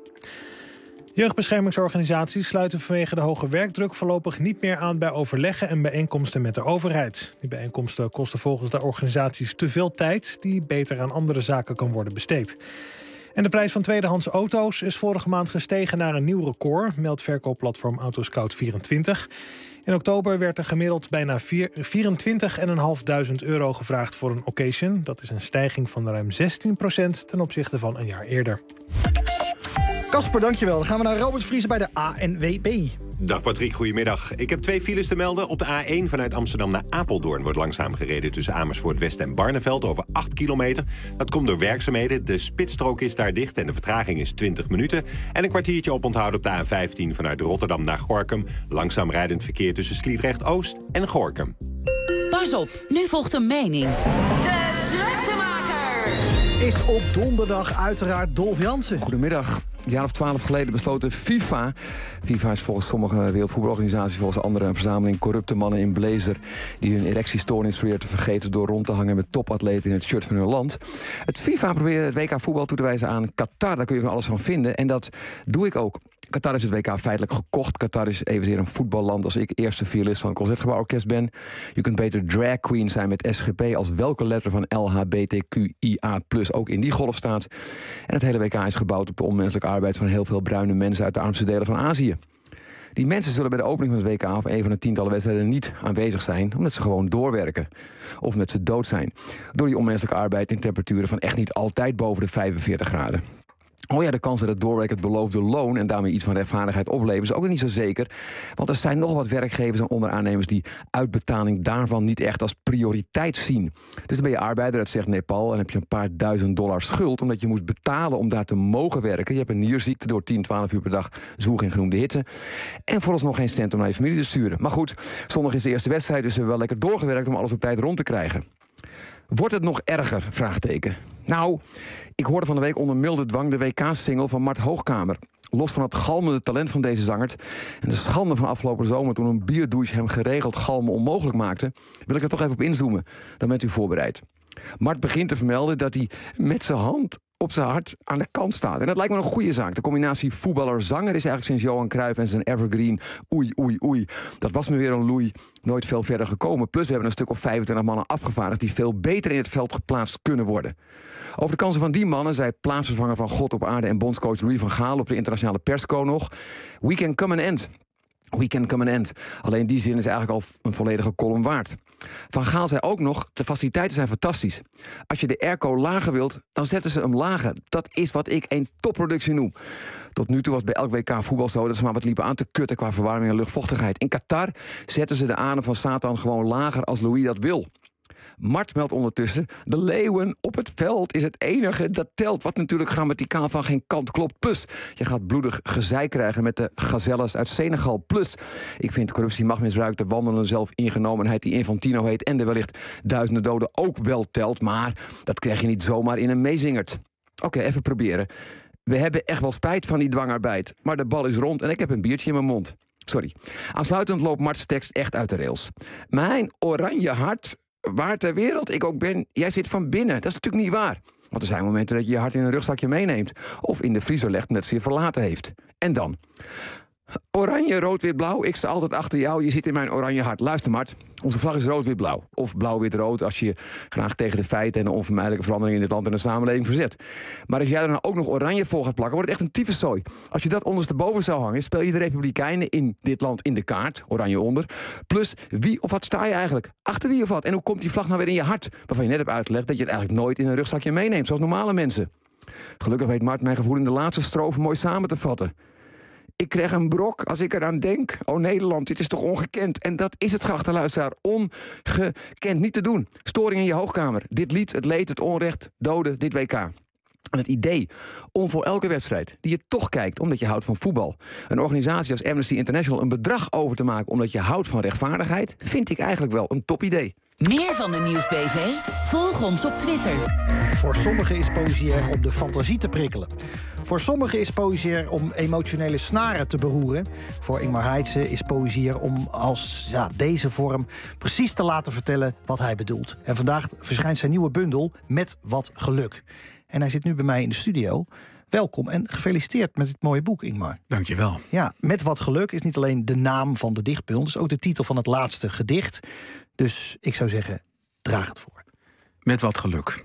Speaker 4: Jeugdbeschermingsorganisaties sluiten vanwege de hoge werkdruk voorlopig niet meer aan bij overleggen en bijeenkomsten met de overheid. Die bijeenkomsten kosten volgens de organisaties te veel tijd die beter aan andere zaken kan worden besteed. En de prijs van tweedehands auto's is vorige maand gestegen naar een nieuw record, meldt verkoopplatform Autoscout vierentwintig. In oktober werd er gemiddeld bijna vierentwintigduizend euro gevraagd voor een occasion. Dat is een stijging van ruim zestien procent ten opzichte van een jaar eerder.
Speaker 3: Casper, dankjewel. Dan gaan we naar Robert Vries bij de A N W B.
Speaker 22: Dag Patrick, goedemiddag. Ik heb twee files te melden. Op de A één vanuit Amsterdam naar Apeldoorn wordt langzaam gereden tussen Amersfoort West en Barneveld over acht kilometer. Dat komt door werkzaamheden. De spitsstrook is daar dicht en de vertraging is twintig minuten. En een kwartiertje oponthoud op de A vijftien vanuit Rotterdam naar Gorinchem. Langzaam rijdend verkeer tussen Sliedrecht-Oost en Gorinchem.
Speaker 23: Pas op, nu volgt een mening. De druktemaker
Speaker 3: is op donderdag uiteraard Dolf Jansen.
Speaker 24: Goedemiddag. Een jaar of twaalf geleden besloot de FIFA... FIFA is volgens sommige wereldvoetbalorganisaties... volgens anderen een verzameling corrupte mannen in blazer... die hun erectiestoornis proberen te vergeten... door rond te hangen met topatleten in het shirt van hun land. Het FIFA probeerde het W K voetbal toe te wijzen aan Qatar. Daar kun je van alles van vinden. En dat doe ik ook. Qatar is het W K feitelijk gekocht. Qatar is evenzeer een voetballand als ik eerste violist van het Concertgebouworkest ben. Je kunt beter drag queen zijn met S G P... als welke letter van L H B T Q I A plus ook in die golf staat. En het hele W K is gebouwd op de onmenselijke arbeid... van heel veel bruine mensen uit de armste delen van Azië. Die mensen zullen bij de opening van het W K... of een van de tientallen wedstrijden niet aanwezig zijn... omdat ze gewoon doorwerken. Of omdat ze dood zijn. Door die onmenselijke arbeid in temperaturen van echt niet altijd boven de vijfenveertig graden. Oh ja, de kans dat het doorwerken het beloofde loon... en daarmee iets van rechtvaardigheid oplevert... is ook niet zo zeker. Want er zijn nog wat werkgevers en onderaannemers... die uitbetaling daarvan niet echt als prioriteit zien. Dus dan ben je arbeider uit zegt Nepal... en heb je een paar duizend dollar schuld... omdat je moest betalen om daar te mogen werken. Je hebt een nierziekte door tien, twaalf uur per dag... zwoeg in genoemde hitte. En vooralsnog geen cent om naar je familie te sturen. Maar goed, zondag is de eerste wedstrijd... dus we hebben wel lekker doorgewerkt om alles op tijd rond te krijgen. Wordt het nog erger? Vraagteken. Nou, ik hoorde van de week onder milde dwang de W K-single van Mart Hoogkamer. Los van het galmende talent van deze zanger... en de schande van afgelopen zomer toen een bierdouche hem geregeld galmen onmogelijk maakte... wil ik er toch even op inzoomen. Dan bent u voorbereid. Mart begint te vermelden dat hij met zijn hand op zijn hart aan de kant staat. En dat lijkt me een goede zaak. De combinatie voetballer-zanger is eigenlijk sinds Johan Cruijff en zijn evergreen oei, oei, oei. Dat was me weer een loei. Nooit veel verder gekomen. Plus we hebben een stuk of vijfentwintig mannen afgevaardigd... die veel beter in het veld geplaatst kunnen worden. Over de kansen van die mannen zei plaatsvervanger van God op aarde... en bondscoach Louis van Gaal op de internationale persco nog... We can come an end. We can come an end. Alleen die zin is eigenlijk al een volledige column waard. Van Gaal zei ook nog, de faciliteiten zijn fantastisch. Als je de airco lager wilt, dan zetten ze hem lager. Dat is wat ik een topproductie noem. Tot nu toe was bij elk W K voetbal zo dat ze maar wat liepen aan te kutten qua verwarming en luchtvochtigheid. In Qatar zetten ze de adem van Satan gewoon lager als Louis dat wil. Mart meldt ondertussen, de leeuwen op het veld is het enige dat telt. Wat natuurlijk grammaticaal van geen kant klopt. Plus, je gaat bloedig gezeik krijgen met de gazelles uit Senegal. Plus, ik vind corruptie, machtsmisbruik, de wandelende zelfingenomenheid die Infantino heet... en de wellicht duizenden doden ook wel telt. Maar dat krijg je niet zomaar in een meezingerd. Oké, okay, even proberen. We hebben echt wel spijt van die dwangarbeid. Maar de bal is rond en ik heb een biertje in mijn mond. Sorry. Aansluitend loopt Mart's tekst echt uit de rails. Mijn oranje hart... waar ter wereld ik ook ben, jij zit van binnen. Dat is natuurlijk niet waar. Want er zijn momenten dat je je hart in een rugzakje meeneemt. Of in de vriezer legt omdat ze je verlaten heeft. En dan? Oranje, rood, wit, blauw. Ik sta altijd achter jou. Je zit in mijn oranje hart. Luister, Mart. Onze vlag is rood, wit, blauw. Of blauw, wit, rood. Als je je graag tegen de feiten en de onvermijdelijke veranderingen in dit land en de samenleving verzet. Maar als jij er nou ook nog oranje voor gaat plakken, wordt het echt een tyfuszooi. Als je dat ondersteboven zou hangen, speel je de Republikeinen in dit land in de kaart. Oranje onder. Plus, wie of wat sta je eigenlijk? Achter wie of wat? En hoe komt die vlag nou weer in je hart? Waarvan je net hebt uitgelegd dat je het eigenlijk nooit in een rugzakje meeneemt, zoals normale mensen. Gelukkig weet Mart mijn gevoel in de laatste strofe mooi samen te vatten. Ik krijg een brok als ik eraan denk. Oh Nederland, dit is toch ongekend? En dat is het, geachte luisteraar. Ongekend, niet te doen. Storing in je hoogkamer. Dit lied, het leed, het onrecht, doden, dit W K. En het idee om voor elke wedstrijd die je toch kijkt omdat je houdt van voetbal, een organisatie als Amnesty International een bedrag over te maken omdat je houdt van rechtvaardigheid, vind ik eigenlijk wel een top idee.
Speaker 23: Meer van de Nieuwsbv? Volg ons op Twitter.
Speaker 3: Voor sommigen is poëzie er om de fantasie te prikkelen. Voor sommigen is poëzie er om emotionele snaren te beroeren. Voor Ingmar Heitse is poëzie er om als ja, deze vorm precies te laten vertellen wat hij bedoelt. En vandaag verschijnt zijn nieuwe bundel Met wat geluk. En hij zit nu bij mij in de studio. Welkom en gefeliciteerd met het mooie boek, Ingmar.
Speaker 2: Dankjewel.
Speaker 3: Ja, Met wat geluk is niet alleen de naam van de dichtbundel, het is ook de titel van het laatste gedicht. Dus ik zou zeggen, draag het voor.
Speaker 2: Met wat geluk.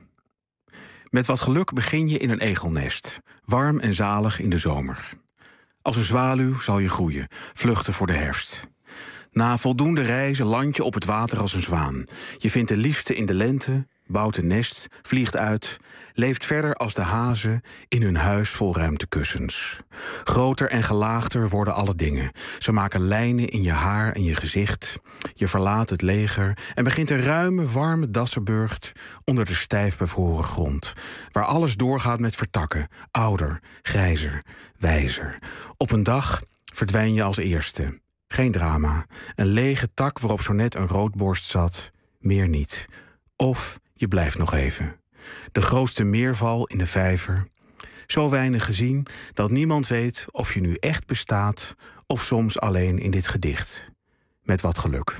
Speaker 2: Met wat geluk begin je in een egelnest, warm en zalig in de zomer. Als een zwaluw zal je groeien, vluchten voor de herfst. Na voldoende reizen land je op het water als een zwaan. Je vindt de liefste in de lente, bouwt een nest, vliegt uit, leeft verder als de hazen in hun huis vol ruimtekussens. Groter en gelaagder worden alle dingen. Ze maken lijnen in je haar en je gezicht. Je verlaat het leger en begint een ruime, warme dassenburcht onder de stijf bevroren grond, waar alles doorgaat met vertakken, ouder, grijzer, wijzer. Op een dag verdwijn je als eerste. Geen drama, een lege tak waarop zo net een roodborst zat, meer niet. Of je blijft nog even. De grootste meerval in de vijver. Zo weinig gezien dat niemand weet of je nu echt bestaat of soms alleen in dit gedicht. Met wat geluk.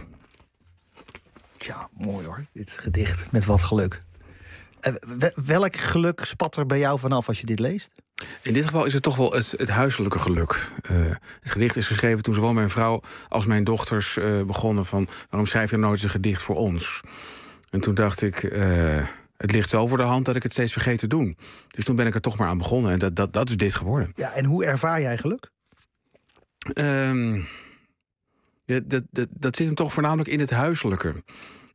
Speaker 3: Ja, mooi hoor, dit gedicht. Met wat geluk. Uh, welk geluk spat er bij jou vanaf als je dit leest?
Speaker 2: In dit geval is het toch wel het, het huiselijke geluk. Uh, het gedicht is geschreven toen zowel mijn vrouw als mijn dochters uh, begonnen van, waarom schrijf je nooit een gedicht voor ons? En toen dacht ik, uh, het ligt zo voor de hand dat ik het steeds vergeet te doen. Dus toen ben ik er toch maar aan begonnen en dat, dat, dat is dit geworden.
Speaker 3: Ja, en hoe ervaar jij geluk?
Speaker 2: Um, ja, dat, dat, dat zit hem toch voornamelijk in het huiselijke.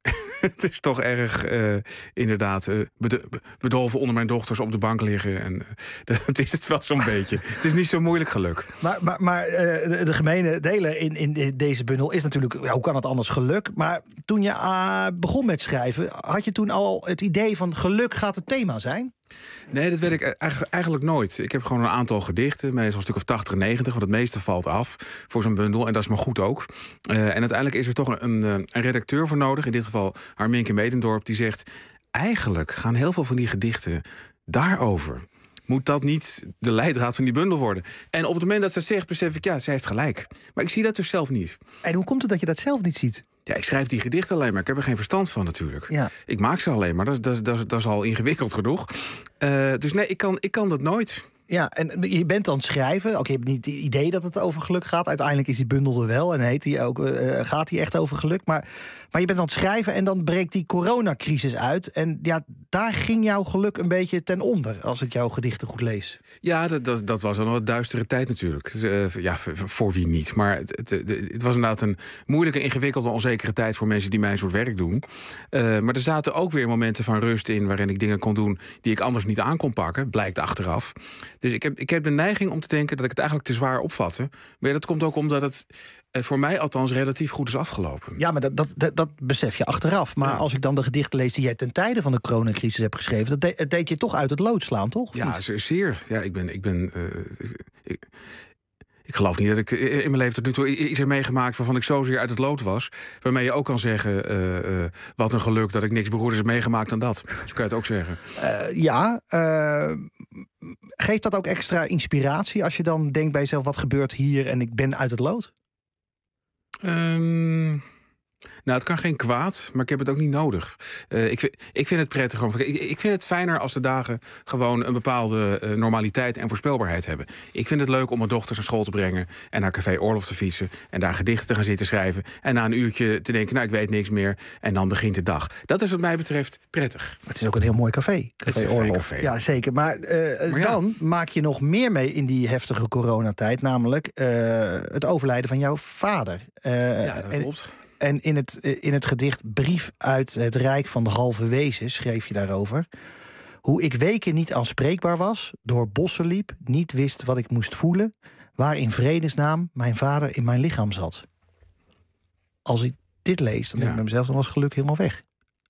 Speaker 2: Het is toch erg, uh, inderdaad, uh, bedolven onder mijn dochters op de bank liggen. En uh, dat is het wel zo'n beetje. Het is niet zo moeilijk geluk.
Speaker 3: Maar, maar, maar uh, de, de gemene deler in, in deze bundel is natuurlijk, ja, hoe kan het anders, geluk? Maar toen je uh, begon met schrijven, had je toen al het idee van geluk gaat het thema zijn?
Speaker 2: Nee, dat weet ik eigenlijk nooit. Ik heb gewoon een aantal gedichten, meestal een stuk of tachtig, negentig... want het meeste valt af voor zo'n bundel. En dat is maar goed ook. Uh, en uiteindelijk is er toch een, een, een redacteur voor nodig. In dit geval Harminke Medendorp, die zegt, eigenlijk gaan heel veel van die gedichten daarover. Moet dat niet de leidraad van die bundel worden? En op het moment dat ze zegt, besef ik, ja, zij heeft gelijk. Maar ik zie dat dus zelf niet.
Speaker 3: En hoe komt het dat je dat zelf niet ziet?
Speaker 2: Ja, ik schrijf die gedichten alleen maar. Ik heb er geen verstand van natuurlijk. Ja. Ik maak ze alleen maar. Dat, dat, dat, dat is al ingewikkeld genoeg. Uh, dus nee, ik kan, ik kan dat nooit.
Speaker 3: Ja, en je bent aan het schrijven. Ook je hebt niet het idee dat het over geluk gaat. Uiteindelijk is die bundel er wel en heet die ook, uh, gaat die echt over geluk. Maar, maar je bent aan het schrijven en dan breekt die coronacrisis uit. En ja, daar ging jouw geluk een beetje ten onder, als ik jouw gedichten goed lees.
Speaker 2: Ja, dat, dat, dat was dan een duistere tijd natuurlijk. Uh, ja, voor wie niet. Maar het, het, het was inderdaad een moeilijke, ingewikkelde, onzekere tijd voor mensen die mijn soort werk doen. Uh, maar er zaten ook weer momenten van rust in waarin ik dingen kon doen die ik anders niet aan kon pakken, blijkt achteraf. Dus ik heb, ik heb de neiging om te denken dat ik het eigenlijk te zwaar opvatte. Maar dat komt ook omdat het uh, voor mij althans relatief goed is afgelopen.
Speaker 3: Ja, maar dat, dat, dat, dat besef je achteraf. Maar ja, als ik dan de gedichten lees die jij ten tijde van de coronacrisis hebt geschreven, dat de, het deed je toch uit het lood slaan, toch?
Speaker 2: Ja, zeer. Ja, ik ben... Ik ben uh, ik, Ik geloof niet dat ik in mijn leven tot nu toe iets heb meegemaakt waarvan ik zozeer uit het lood was. Waarmee je ook kan zeggen, uh, uh, wat een geluk dat ik niks beroerders heb meegemaakt dan dat. Zo kan je het ook zeggen.
Speaker 3: Uh, ja, uh, geeft dat ook extra inspiratie als je dan denkt bij jezelf, wat gebeurt hier en ik ben uit het lood?
Speaker 2: Um, Nou, het kan geen kwaad, maar ik heb het ook niet nodig. Uh, ik, vind, ik vind het prettig. Ik, ik vind het fijner als de dagen gewoon een bepaalde uh, normaliteit en voorspelbaarheid hebben. Ik vind het leuk om mijn dochters naar school te brengen en naar Café Oorlog te fietsen en daar gedichten te gaan zitten schrijven en na een uurtje te denken, nou, ik weet niks meer en dan begint de dag. Dat is wat mij betreft prettig.
Speaker 3: Het is ook een heel mooi café. Café Oorlog. Café. Ja, zeker. Maar, uh, maar ja. dan maak je nog meer mee in die heftige coronatijd, namelijk uh, het overlijden van jouw vader. Uh,
Speaker 2: ja, dat
Speaker 3: en,
Speaker 2: klopt.
Speaker 3: En in het, in het gedicht Brief uit het Rijk van de Halve Wezen schreef je daarover: hoe ik weken niet aanspreekbaar was, door bossen liep, niet wist wat ik moest voelen, waar in vredesnaam mijn vader in mijn lichaam zat. Als ik dit lees, dan denk ik bij mezelf, dan was geluk helemaal weg.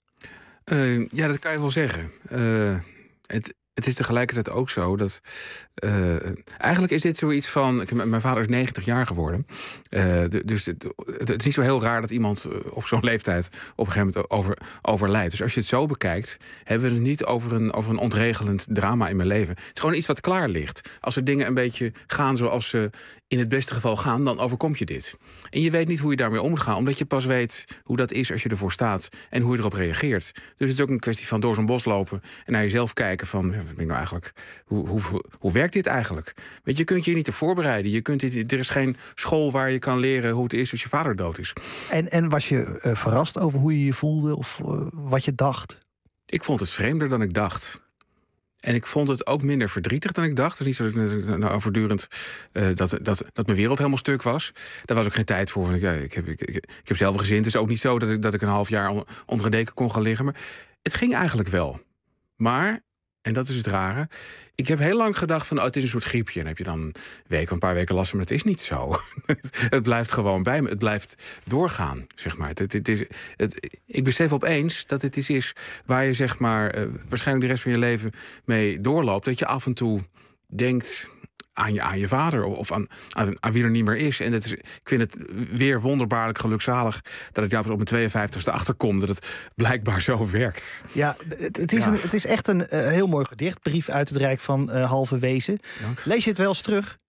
Speaker 2: Uh, ja, dat kan je wel zeggen. Uh, het, het is tegelijkertijd ook zo dat... Uh, eigenlijk is dit zoiets van... Mijn vader is negentig jaar geworden. Uh, de, dus het, het is niet zo heel raar dat iemand op zo'n leeftijd op een gegeven moment over, overlijdt. Dus als je het zo bekijkt, hebben we het niet over een, over een ontregelend drama in mijn leven. Het is gewoon iets wat klaar ligt. Als er dingen een beetje gaan zoals ze in het beste geval gaan, dan overkomt je dit. En je weet niet hoe je daarmee om moet gaan, omdat je pas weet hoe dat is als je ervoor staat en hoe je erop reageert. Dus het is ook een kwestie van door zo'n bos lopen en naar jezelf kijken van, wat ben ik nou eigenlijk, hoe, hoe, hoe, hoe werkt dit eigenlijk? Weet je, je kunt je niet te voorbereiden. Je kunt dit, er is geen school waar je kan leren hoe het is als je vader dood is.
Speaker 3: En, en was je uh, verrast over hoe je je voelde of uh, wat je dacht?
Speaker 2: Ik vond het vreemder dan ik dacht. En ik vond het ook minder verdrietig dan ik dacht. Het is niet zo dat ik nou, voortdurend uh, dat, dat, dat mijn wereld helemaal stuk was. Daar was ook geen tijd voor. Ja, ik, heb, ik, ik, ik heb zelf een gezin. Het is ook niet zo dat ik, dat ik een half jaar onder een deken kon gaan liggen. Maar het ging eigenlijk wel. Maar, en dat is het rare, ik heb heel lang gedacht van, oh, het is een soort griepje. En heb je dan een week, een paar weken last van, maar het is niet zo. Het blijft gewoon bij me. Het blijft doorgaan, zeg maar. Het, het is, het, ik besef opeens dat het iets is waar je, zeg maar, uh, waarschijnlijk de rest van je leven mee doorloopt. Dat je af en toe denkt aan je, aan je vader of aan, aan, aan wie er niet meer is. En dat is, ik vind het weer wonderbaarlijk gelukzalig dat ik daar op mijn tweeënvijftigste achterkom dat het blijkbaar zo werkt.
Speaker 3: Ja, het, het, is,
Speaker 2: ja.
Speaker 3: Een, het is echt een uh, heel mooi gedicht. Brief uit het Rijk van uh, Halve Wezen. Dank. Lees je het wel eens terug?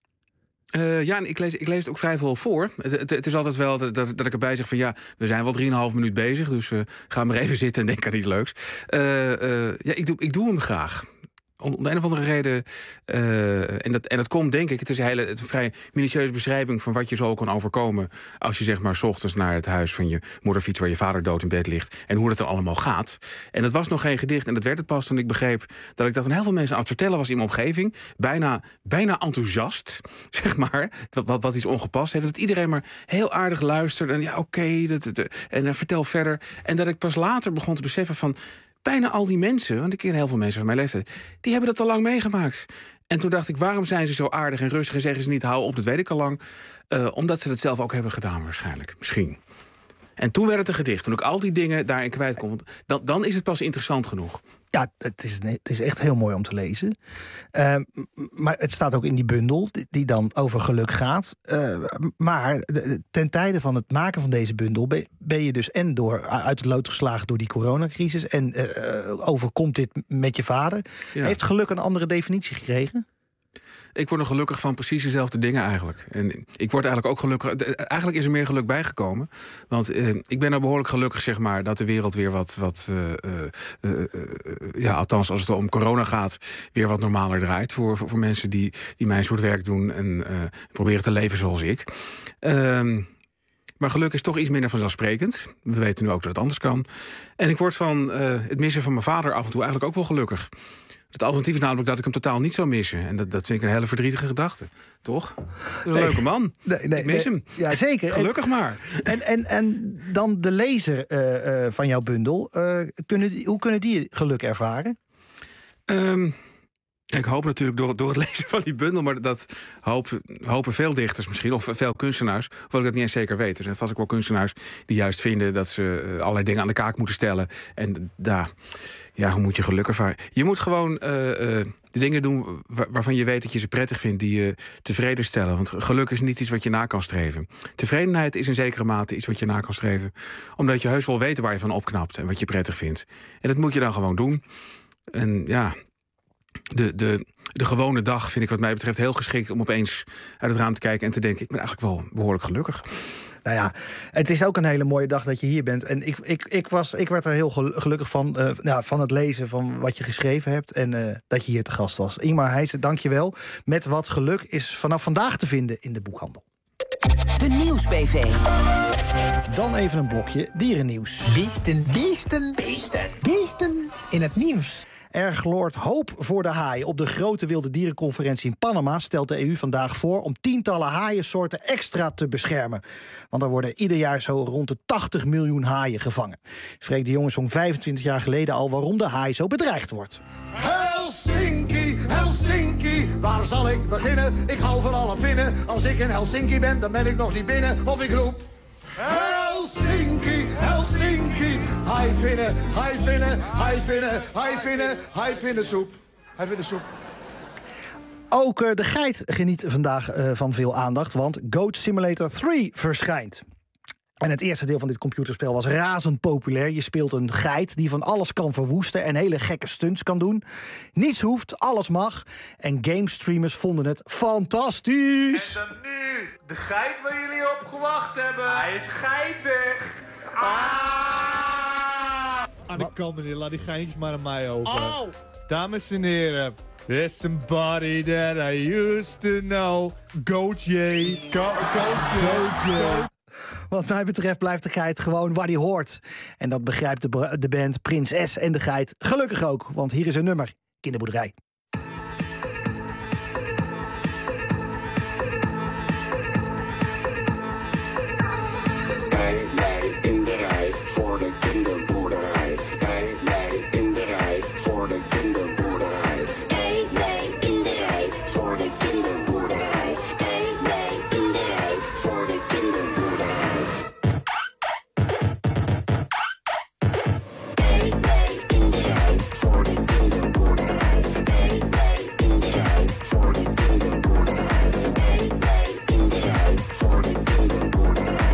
Speaker 2: Uh, ja, en ik lees, ik lees het ook vrij veel voor. Het, het, het is altijd wel dat, dat, dat ik erbij zeg van ja, we zijn wel drieënhalf minuut bezig, dus uh, ga maar even zitten en denk aan iets leuks. Uh, uh, ja, ik doe, ik doe hem graag. Om de een of andere reden, uh, en, dat, en dat komt denk ik, het is een, hele, het is een vrij minutieuze beschrijving van wat je zo kan overkomen als je zeg maar 's ochtends naar het huis van je moeder fietst waar je vader dood in bed ligt en hoe dat er allemaal gaat. En dat was nog geen gedicht en dat werd het pas toen ik begreep dat ik dat aan heel veel mensen aan het vertellen was in mijn omgeving. Bijna, bijna enthousiast, zeg maar, wat, wat iets ongepast heeft. Dat iedereen maar heel aardig luisterde en ja oké, okay, en uh, vertel verder. En dat ik pas later begon te beseffen van, bijna al die mensen, want ik ken heel veel mensen van mijn leeftijd, die hebben dat al lang meegemaakt. En toen dacht ik, waarom zijn ze zo aardig en rustig en zeggen ze niet, hou op, dat weet ik al lang. Uh, omdat ze dat zelf ook hebben gedaan waarschijnlijk, misschien. En toen werd het een gedicht. Toen ik al die dingen daarin kwijt kon, dan, dan is het pas interessant genoeg.
Speaker 3: Ja, het is, het is echt heel mooi om te lezen. Uh, maar het staat ook in die bundel, die, die dan over geluk gaat. Uh, maar de, ten tijde van het maken van deze bundel ben, ben je dus en door, uit het lood geslagen door die coronacrisis en uh, overkomt dit met je vader. Ja. Heeft geluk een andere definitie gekregen?
Speaker 2: Ik word nog gelukkig van precies dezelfde dingen eigenlijk. En ik word eigenlijk ook gelukkig. Eigenlijk is er meer geluk bijgekomen. Want uh, ik ben nou behoorlijk gelukkig, zeg maar, dat de wereld weer wat. wat uh, uh, uh, ja, althans, als het om corona gaat, weer wat normaler draait. Voor, voor, voor mensen die, die mijn soort werk doen en uh, proberen te leven zoals ik. Uh, Maar geluk is toch iets minder vanzelfsprekend. We weten nu ook dat het anders kan. En ik word van uh, het missen van mijn vader af en toe eigenlijk ook wel gelukkig. Het alternatief is namelijk dat ik hem totaal niet zou missen. En dat, dat vind ik een hele verdrietige gedachte. Toch? Dat is een nee, leuke man. Nee, nee, ik mis nee, hem.
Speaker 3: Ja, zeker.
Speaker 2: Gelukkig
Speaker 3: en,
Speaker 2: maar.
Speaker 3: En, en, en dan de lezer uh, uh, van jouw bundel. Uh, kunnen, hoe kunnen die geluk ervaren?
Speaker 2: Um, ik hoop natuurlijk door, door het lezen van die bundel, maar dat hoop, hopen veel dichters misschien, of veel kunstenaars, hoewel ik dat niet eens zeker weet. Er zijn vast ook wel kunstenaars die juist vinden dat ze uh, allerlei dingen aan de kaak moeten stellen. En daar, ja, hoe moet je geluk ervaren? Je moet gewoon uh, uh, de dingen doen waar, waarvan je weet dat je ze prettig vindt, die je tevreden stellen. Want geluk is niet iets wat je na kan streven. Tevredenheid is in zekere mate iets wat je na kan streven, omdat je heus wel weet waar je van opknapt en wat je prettig vindt. En dat moet je dan gewoon doen. En ja, De, de, de gewone dag vind ik wat mij betreft heel geschikt om opeens uit het raam te kijken en te denken, ik ben eigenlijk wel behoorlijk gelukkig.
Speaker 3: Nou ja, het is ook een hele mooie dag dat je hier bent. En ik, ik, ik, was, ik werd er heel gelukkig van, uh, nou, van het lezen van wat je geschreven hebt. En uh, dat je hier te gast was. Ingmar Heijsen, dank je wel. Met wat geluk is vanaf vandaag te vinden in de boekhandel.
Speaker 23: De Nieuws-B V.
Speaker 3: Dan even een blokje dierennieuws.
Speaker 5: Beesten, beesten, beesten, beesten in het nieuws.
Speaker 3: Er gloort hoop voor de haai. Op de grote wilde dierenconferentie in Panama stelt de E U vandaag voor om tientallen haaiensoorten extra te beschermen. Want er worden ieder jaar zo rond de tachtig miljoen haaien gevangen. Freek de Jonge zong vijfentwintig jaar geleden al waarom de haai zo bedreigd wordt.
Speaker 6: Helsinki, Helsinki, waar zal ik beginnen? Ik hou van alle Finnen. Als ik in Helsinki ben, dan ben ik nog niet binnen. Of ik roep... Helsinki, Helsinki, hai vinnen, hai vinnen, hai vinnen, hai vinnen, hai vinnen soep. Hai vinnen soep.
Speaker 3: Ook uh, de geit geniet vandaag uh, van veel aandacht, want Goat Simulator drie verschijnt. En het eerste deel van dit computerspel was razend populair. Je speelt een geit die van alles kan verwoesten en hele gekke stunts kan doen. Niets hoeft, alles mag. En gamestreamers vonden het fantastisch.
Speaker 7: En dan nu, de geit waar jullie op gewacht hebben. Hij is geitig. Ah!
Speaker 21: Aan de kant, meneer, laat die geintjes maar aan mij over.
Speaker 7: Oh.
Speaker 21: Dames en heren, there's somebody that I used to know. Goatje. Go, Goatje.
Speaker 3: Wat mij betreft blijft de geit gewoon waar die hoort. En dat begrijpt de, de band Prinses en de Geit gelukkig ook. Want hier is een nummer, Kinderboerderij.
Speaker 25: Bij mij in de rij voor de kinderboerderij. Bij mij in de rij voor de kinderboerderij. Bij mij in de rij voor de kinderboerderij. Bij mij in de rij voor de kinderboerderij. Bij mij in de rij voor de kinderboerderij. Bij mij in de rij voor de kinderboerderij. Bij mij in de rij voor de kinderboerderij.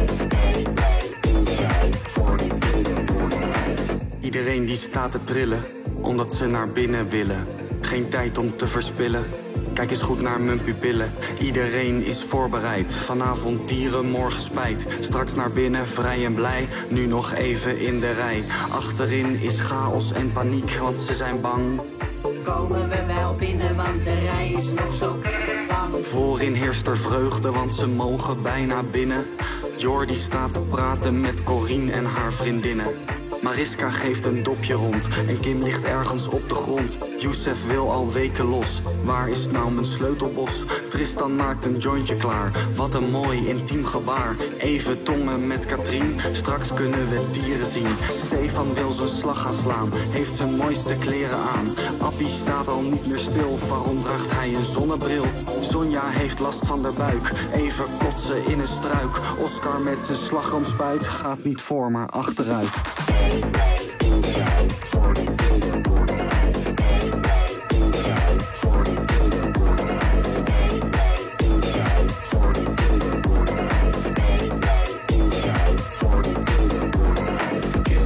Speaker 26: Iedereen die staat te trillen, omdat ze naar binnen willen. Geen tijd om te verspillen, kijk eens goed naar mijn pupillen. Iedereen is voorbereid, vanavond dieren, morgen spijt. Straks naar binnen, vrij en blij, nu nog even in de rij. Achterin is chaos en paniek, want ze zijn bang.
Speaker 27: Komen we wel binnen, want de rij is nog zo lang.
Speaker 26: Voorin heerst er vreugde, want ze mogen bijna binnen. Jordi staat te praten met Corine en haar vriendinnen. Mariska geeft een dopje rond en Kim ligt ergens op de grond. Youssef wil al weken los, waar is nou mijn sleutelbos? Tristan maakt een jointje klaar, wat een mooi intiem gebaar. Even tongen met Katrien, straks kunnen we dieren zien. Stefan wil zijn slag gaan slaan, heeft zijn mooiste kleren aan. Appie staat al niet meer stil, waarom draagt hij een zonnebril? Sonja heeft last van de buik, even kotsen in een struik. Oscar met zijn slagroomspuit gaat niet voor, maar achteruit.
Speaker 25: Bij mij in de rij voor de kinderboerderij. Bij mij in de rij voor de kinderboerderij. Bij mij in de rij voor de kinderboerderij. Bij mij in de rij voor de kinderboerderij.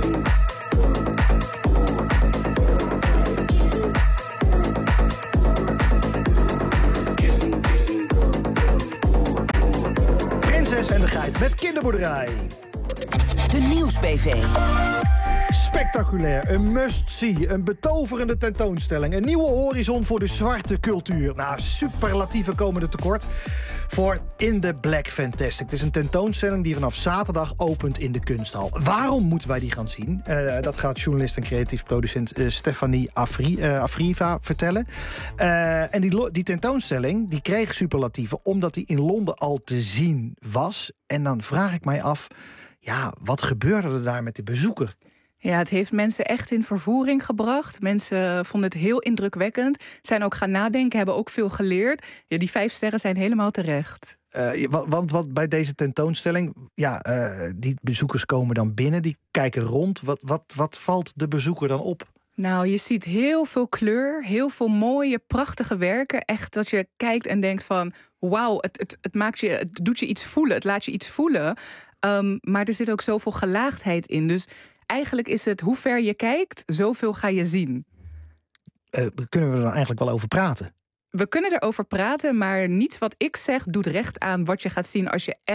Speaker 3: Prinses en de Geit met Kinderboerderij.
Speaker 23: De Nieuws-B V.
Speaker 3: Spectaculair, een must-see, een betoverende tentoonstelling. Een nieuwe horizon voor de zwarte cultuur. Nou, superlatieven komen er tekort voor In the Black Fantastic. Het is een tentoonstelling die vanaf zaterdag opent in de Kunsthal. Waarom moeten wij die gaan zien? Uh, dat gaat journalist en creatief producent uh, Stefanie Afri, uh, Afriva vertellen. Uh, en die, die tentoonstelling die kreeg superlatieven omdat die in Londen al te zien was. En dan vraag ik mij af, ja, wat gebeurde er daar met de bezoeker?
Speaker 28: Ja, het heeft mensen echt in vervoering gebracht. Mensen vonden het heel indrukwekkend. Zijn ook gaan nadenken, hebben ook veel geleerd. Ja, die vijf sterren zijn helemaal terecht.
Speaker 3: Uh, want wat bij deze tentoonstelling, ja, uh, die bezoekers komen dan binnen, die kijken rond. Wat, wat, wat valt de bezoeker dan op?
Speaker 28: Nou, je ziet heel veel kleur, heel veel mooie, prachtige werken. Echt dat je kijkt en denkt van, wauw, het, het, het, maakt je, het doet je iets voelen, het laat je iets voelen. Um, maar er zit ook zoveel gelaagdheid in. Dus eigenlijk is het, hoe ver je kijkt, zoveel ga je zien.
Speaker 3: Uh, kunnen we er dan eigenlijk wel over praten?
Speaker 28: We kunnen erover praten, maar niets wat ik zeg doet recht aan wat je gaat zien als je echt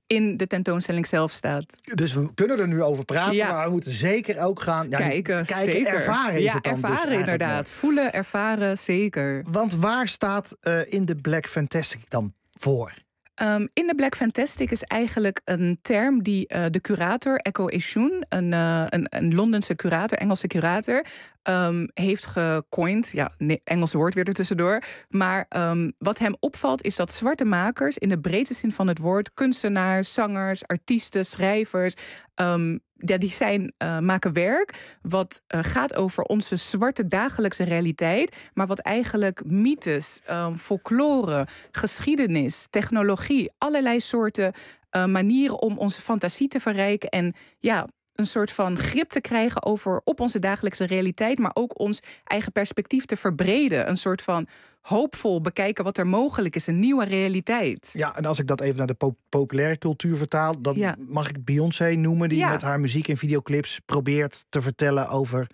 Speaker 28: in de tentoonstelling zelf staat.
Speaker 3: Dus we kunnen er nu over praten,
Speaker 28: Ja.
Speaker 3: maar we moeten zeker ook gaan... Ja,
Speaker 28: Kijken,
Speaker 3: kijken
Speaker 28: zeker.
Speaker 3: ervaren is
Speaker 28: ja,
Speaker 3: het dan dus
Speaker 28: ervaren
Speaker 3: eigenlijk
Speaker 28: inderdaad.
Speaker 3: maar.
Speaker 28: Voelen, ervaren, zeker.
Speaker 3: Want waar staat uh, in de Black Fantastic dan voor?
Speaker 28: Um, in de Black Fantastic is eigenlijk een term die uh, de curator, Echo Eshun, een, uh, een, een Londense curator, Engelse curator, um, heeft gecoind. Ja, nee, Engels woord weer er tussendoor. Maar um, wat hem opvalt is dat zwarte makers, in de breedste zin van het woord, kunstenaars, zangers, artiesten, schrijvers, um, ja, die zijn, uh, maken werk wat uh, gaat over onze zwarte dagelijkse realiteit, maar wat eigenlijk mythes, um, folklore, geschiedenis, technologie, allerlei soorten uh, manieren om onze fantasie te verrijken en ja, een soort van grip te krijgen over op onze dagelijkse realiteit, maar ook ons eigen perspectief te verbreden. Een soort van hoopvol bekijken wat er mogelijk is, een nieuwe realiteit.
Speaker 3: Ja, en als ik dat even naar de pop- populaire cultuur vertaal, dan
Speaker 28: Ja.
Speaker 3: mag ik Beyoncé noemen, die
Speaker 28: Ja.
Speaker 3: met haar muziek en videoclips probeert te vertellen over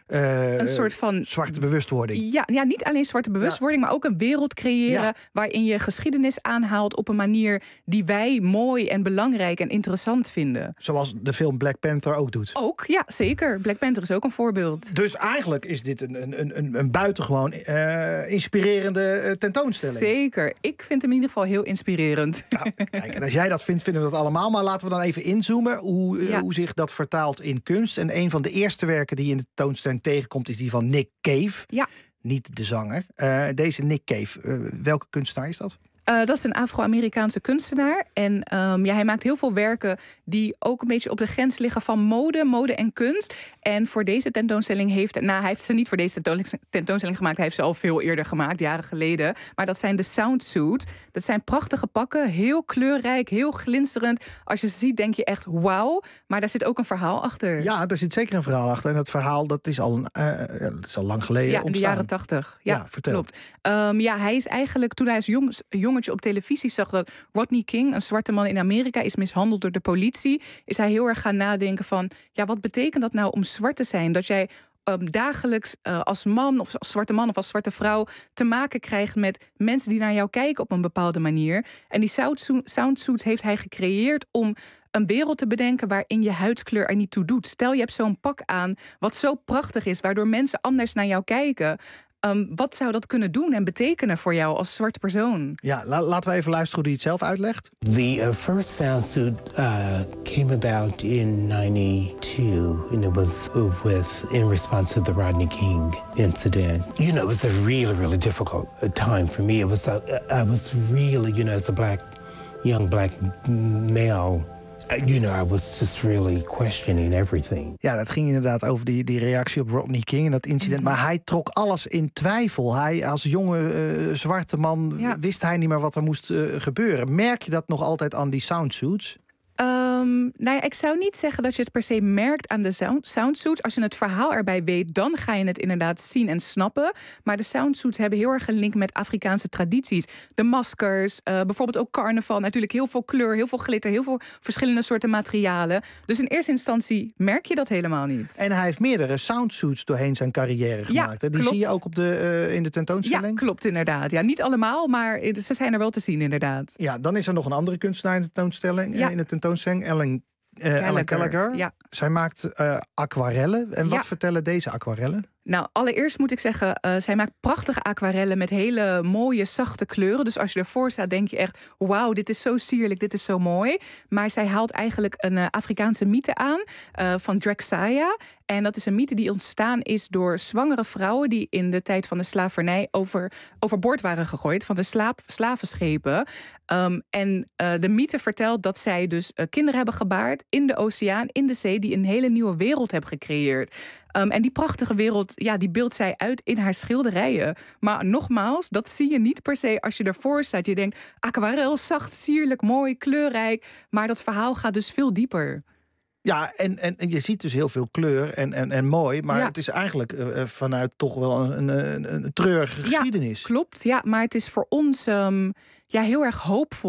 Speaker 3: uh,
Speaker 28: Een soort van
Speaker 3: zwarte bewustwording.
Speaker 28: Ja, ja, niet alleen zwarte bewustwording, maar ook een wereld creëren
Speaker 3: Ja.
Speaker 28: waarin je geschiedenis aanhaalt op een manier die wij mooi en belangrijk en interessant vinden.
Speaker 3: Zoals de film Black Panther ook doet.
Speaker 28: Ook, ja, zeker. Black Panther is ook een voorbeeld.
Speaker 3: Dus eigenlijk is dit een, een, een, een buitengewoon uh, inspirerende uh, tentoonstelling.
Speaker 28: Zeker. Ik vind hem in ieder geval heel inspirerend.
Speaker 3: Nou, kijk, en als jij dat vindt, vinden we dat allemaal. Maar laten we dan even inzoomen hoe, uh,
Speaker 28: Ja.
Speaker 3: hoe zich dat vertaalt in kunst. En een van de eerste werken die je in de tentoonstelling tegenkomt is die van Nick Cave.
Speaker 28: Ja.
Speaker 3: Niet de zanger. Uh, deze Nick Cave, uh, welke kunstenaar is dat?
Speaker 28: Uh, dat is een Afro-Amerikaanse kunstenaar. En um, ja, hij maakt heel veel werken die ook een beetje op de grens liggen van mode, mode en kunst. En voor deze tentoonstelling heeft... Nou, hij heeft ze niet voor deze tentoonstelling gemaakt. Hij heeft ze al veel eerder gemaakt, jaren geleden. Maar dat zijn de Soundsuits. Dat zijn prachtige pakken, heel kleurrijk, heel glinsterend. Als je ze ziet, denk je echt wauw. Maar daar zit ook een verhaal achter.
Speaker 3: Ja, daar zit zeker een verhaal achter. En dat verhaal dat is al, uh, dat is al lang geleden
Speaker 28: Ja, in de
Speaker 3: ontstaan.
Speaker 28: jaren tachtig. Ja,
Speaker 3: Ja, vertel.
Speaker 28: klopt. Um, ja, hij is eigenlijk, toen hij als jongens, jongetje op televisie zag dat Rodney King, een zwarte man in Amerika, is mishandeld door de politie, is hij heel erg gaan nadenken van, ja, wat betekent dat nou om zwart te zijn? Dat jij um, dagelijks uh, als man of als zwarte man of als zwarte vrouw te maken krijgt met mensen die naar jou kijken op een bepaalde manier. En die soundsuits heeft hij gecreëerd om een wereld te bedenken waarin je huidskleur er niet toe doet. Stel, je hebt zo'n pak aan wat zo prachtig is, waardoor mensen anders naar jou kijken. Um, wat zou dat kunnen doen en betekenen voor jou als zwarte persoon?
Speaker 3: Ja, la- laten we even luisteren hoe hij het zelf uitlegt.
Speaker 5: The uh, first soundsuit uh, came about in ninety-two, and it was uh, with in response to the Rodney King incident. You know, it was a really, really difficult uh, time for me. It was, uh, I was really, you know, as a black, young black male, you know, I was just really questioning everything.
Speaker 3: Ja, dat ging inderdaad over die, die reactie op Rodney King en dat incident. Mm-hmm. Maar hij trok alles in twijfel. Hij als jonge uh, zwarte man ja. wist hij niet meer wat er moest uh, gebeuren. Merk je dat nog altijd aan die soundsuits?
Speaker 28: Um, nou ja, ik zou niet zeggen dat je het per se merkt aan de sound, soundsuits. Als je het verhaal erbij weet, dan ga je het inderdaad zien en snappen. Maar de soundsuits hebben heel erg een link met Afrikaanse tradities. De maskers, uh, bijvoorbeeld ook carnaval. Natuurlijk heel veel kleur, heel veel glitter, heel veel verschillende soorten materialen. Dus in eerste instantie merk je dat helemaal niet.
Speaker 3: En hij heeft meerdere soundsuits doorheen zijn carrière gemaakt.
Speaker 28: Ja,
Speaker 3: Die
Speaker 28: klopt.
Speaker 3: zie je ook op de, uh, in de tentoonstelling?
Speaker 28: Ja, klopt inderdaad. Ja, niet allemaal, maar ze zijn er wel te zien inderdaad.
Speaker 3: Ja, dan is er nog een andere kunstenaar in de tentoonstelling. Ja. Uh, in de tentoonstelling. Ellen, uh, Ellen Gallagher.
Speaker 28: Ja.
Speaker 3: Zij maakt uh, aquarellen. En wat
Speaker 28: ja.
Speaker 3: vertellen deze aquarellen?
Speaker 28: Nou, allereerst moet ik zeggen, uh, zij maakt prachtige aquarellen met hele mooie, zachte kleuren. Dus als je ervoor staat, denk je echt, wauw, dit is zo sierlijk, dit is zo mooi. Maar zij haalt eigenlijk een uh, Afrikaanse mythe aan uh, van Drexciya. En dat is een mythe die ontstaan is door zwangere vrouwen die in de tijd van de slavernij over, overboord waren gegooid van de slaap, slavenschepen. Um, en uh, de mythe vertelt dat zij dus uh, kinderen hebben gebaard in de oceaan, in de zee, die een hele nieuwe wereld hebben gecreëerd. Um, en die prachtige wereld, ja, die beeldt zij uit in haar schilderijen. Maar nogmaals, dat zie je niet per se als je ervoor staat. Je denkt, aquarel, zacht, sierlijk, mooi, kleurrijk. Maar dat verhaal gaat dus veel dieper.
Speaker 3: Ja, en, en, en je ziet dus heel veel kleur en, en, en mooi. Maar
Speaker 28: ja.
Speaker 3: het is eigenlijk uh, vanuit toch wel een, een, een treurige geschiedenis.
Speaker 28: Ja, klopt, ja. Maar het is voor ons um, ja, heel erg hoopvol.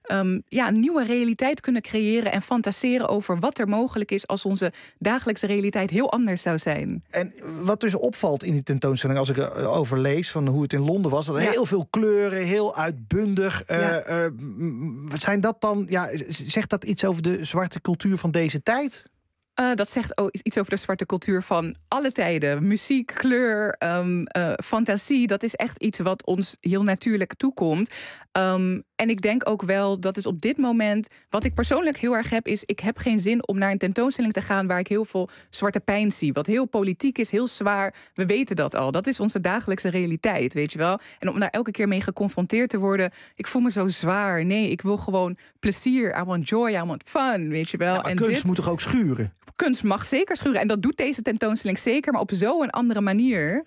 Speaker 28: um, ja, een nieuwe realiteit kunnen creëren en fantaseren over wat er mogelijk is als onze dagelijkse realiteit heel anders zou zijn.
Speaker 3: En wat dus opvalt in die tentoonstelling, als ik erover lees van hoe het in Londen was, dat
Speaker 28: Ja.
Speaker 3: heel veel kleuren, heel uitbundig.
Speaker 28: Ja.
Speaker 3: Uh, uh, wat zijn dat dan? Ja, zegt dat iets over de zwarte cultuur van deze tijd?
Speaker 28: Uh, dat zegt ook iets over de zwarte cultuur van alle tijden. Muziek, kleur, um, uh, fantasie, dat is echt iets wat ons heel natuurlijk toekomt. Um, en ik denk ook wel dat het op dit moment, wat ik persoonlijk heel erg heb, is ik heb geen zin om naar een tentoonstelling te gaan waar ik heel veel zwarte pijn zie. Wat heel politiek is, heel zwaar. We weten dat al. Dat is onze dagelijkse realiteit, weet je wel. En om daar elke keer mee geconfronteerd te worden, ik voel me zo zwaar. Nee, ik wil gewoon plezier. I want joy, I want fun, weet je wel.
Speaker 3: Ja, maar
Speaker 28: en
Speaker 3: kunst
Speaker 28: dit,
Speaker 3: moet toch ook schuren?
Speaker 28: Kunst mag zeker schuren. En dat doet deze tentoonstelling zeker, maar op zo'n andere manier.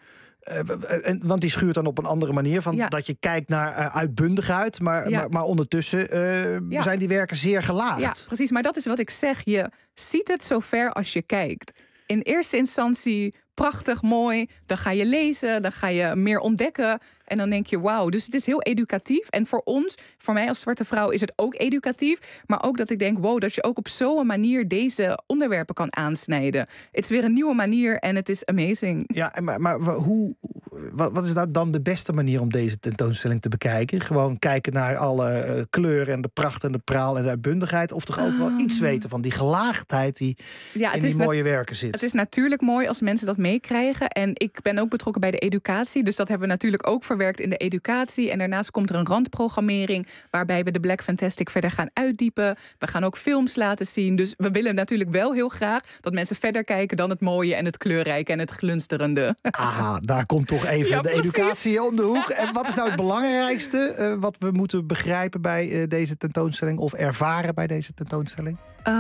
Speaker 3: Uh, en, want die schuurt dan op een andere manier. Van
Speaker 28: Ja.
Speaker 3: dat je kijkt naar uh, uitbundigheid. Maar,
Speaker 28: Ja.
Speaker 3: maar, maar ondertussen uh,
Speaker 28: Ja.
Speaker 3: zijn die werken zeer gelaagd.
Speaker 28: Ja, precies. Maar dat is wat ik zeg. Je ziet het zo ver als je kijkt. In eerste instantie prachtig, mooi. Dan ga je lezen, dan ga je meer ontdekken. En dan denk je, wauw. Dus het is heel educatief. En voor ons, voor mij als zwarte vrouw, is het ook educatief. Maar ook dat ik denk, wow, dat je ook op zo'n manier deze onderwerpen kan aansnijden. Het is weer een nieuwe manier en het is amazing.
Speaker 3: Ja, maar, maar hoe, wat, wat is dat dan de beste manier om deze tentoonstelling te bekijken? Gewoon kijken naar alle uh, kleuren en de pracht en de praal en de uitbundigheid? Of toch ook wel
Speaker 28: Um.
Speaker 3: iets weten van die gelaagdheid die
Speaker 28: Ja,
Speaker 3: in
Speaker 28: het
Speaker 3: die
Speaker 28: is
Speaker 3: mooie
Speaker 28: nat-
Speaker 3: werken zit?
Speaker 28: Het is natuurlijk mooi als mensen dat meekrijgen. En ik ben ook betrokken bij de educatie. Dus dat hebben we natuurlijk ook verwerkt in de educatie. En daarnaast komt er een randprogrammering waarbij we de Black Fantastic verder gaan uitdiepen. We gaan ook films laten zien. Dus we willen natuurlijk wel heel graag dat mensen verder kijken dan het mooie en het kleurrijke en het glunsterende.
Speaker 3: Aha, daar komt toch even
Speaker 28: Ja,
Speaker 3: de
Speaker 28: precies.
Speaker 3: educatie om de hoek. En wat is nou het belangrijkste uh, wat we moeten begrijpen bij uh, deze tentoonstelling of ervaren bij deze tentoonstelling?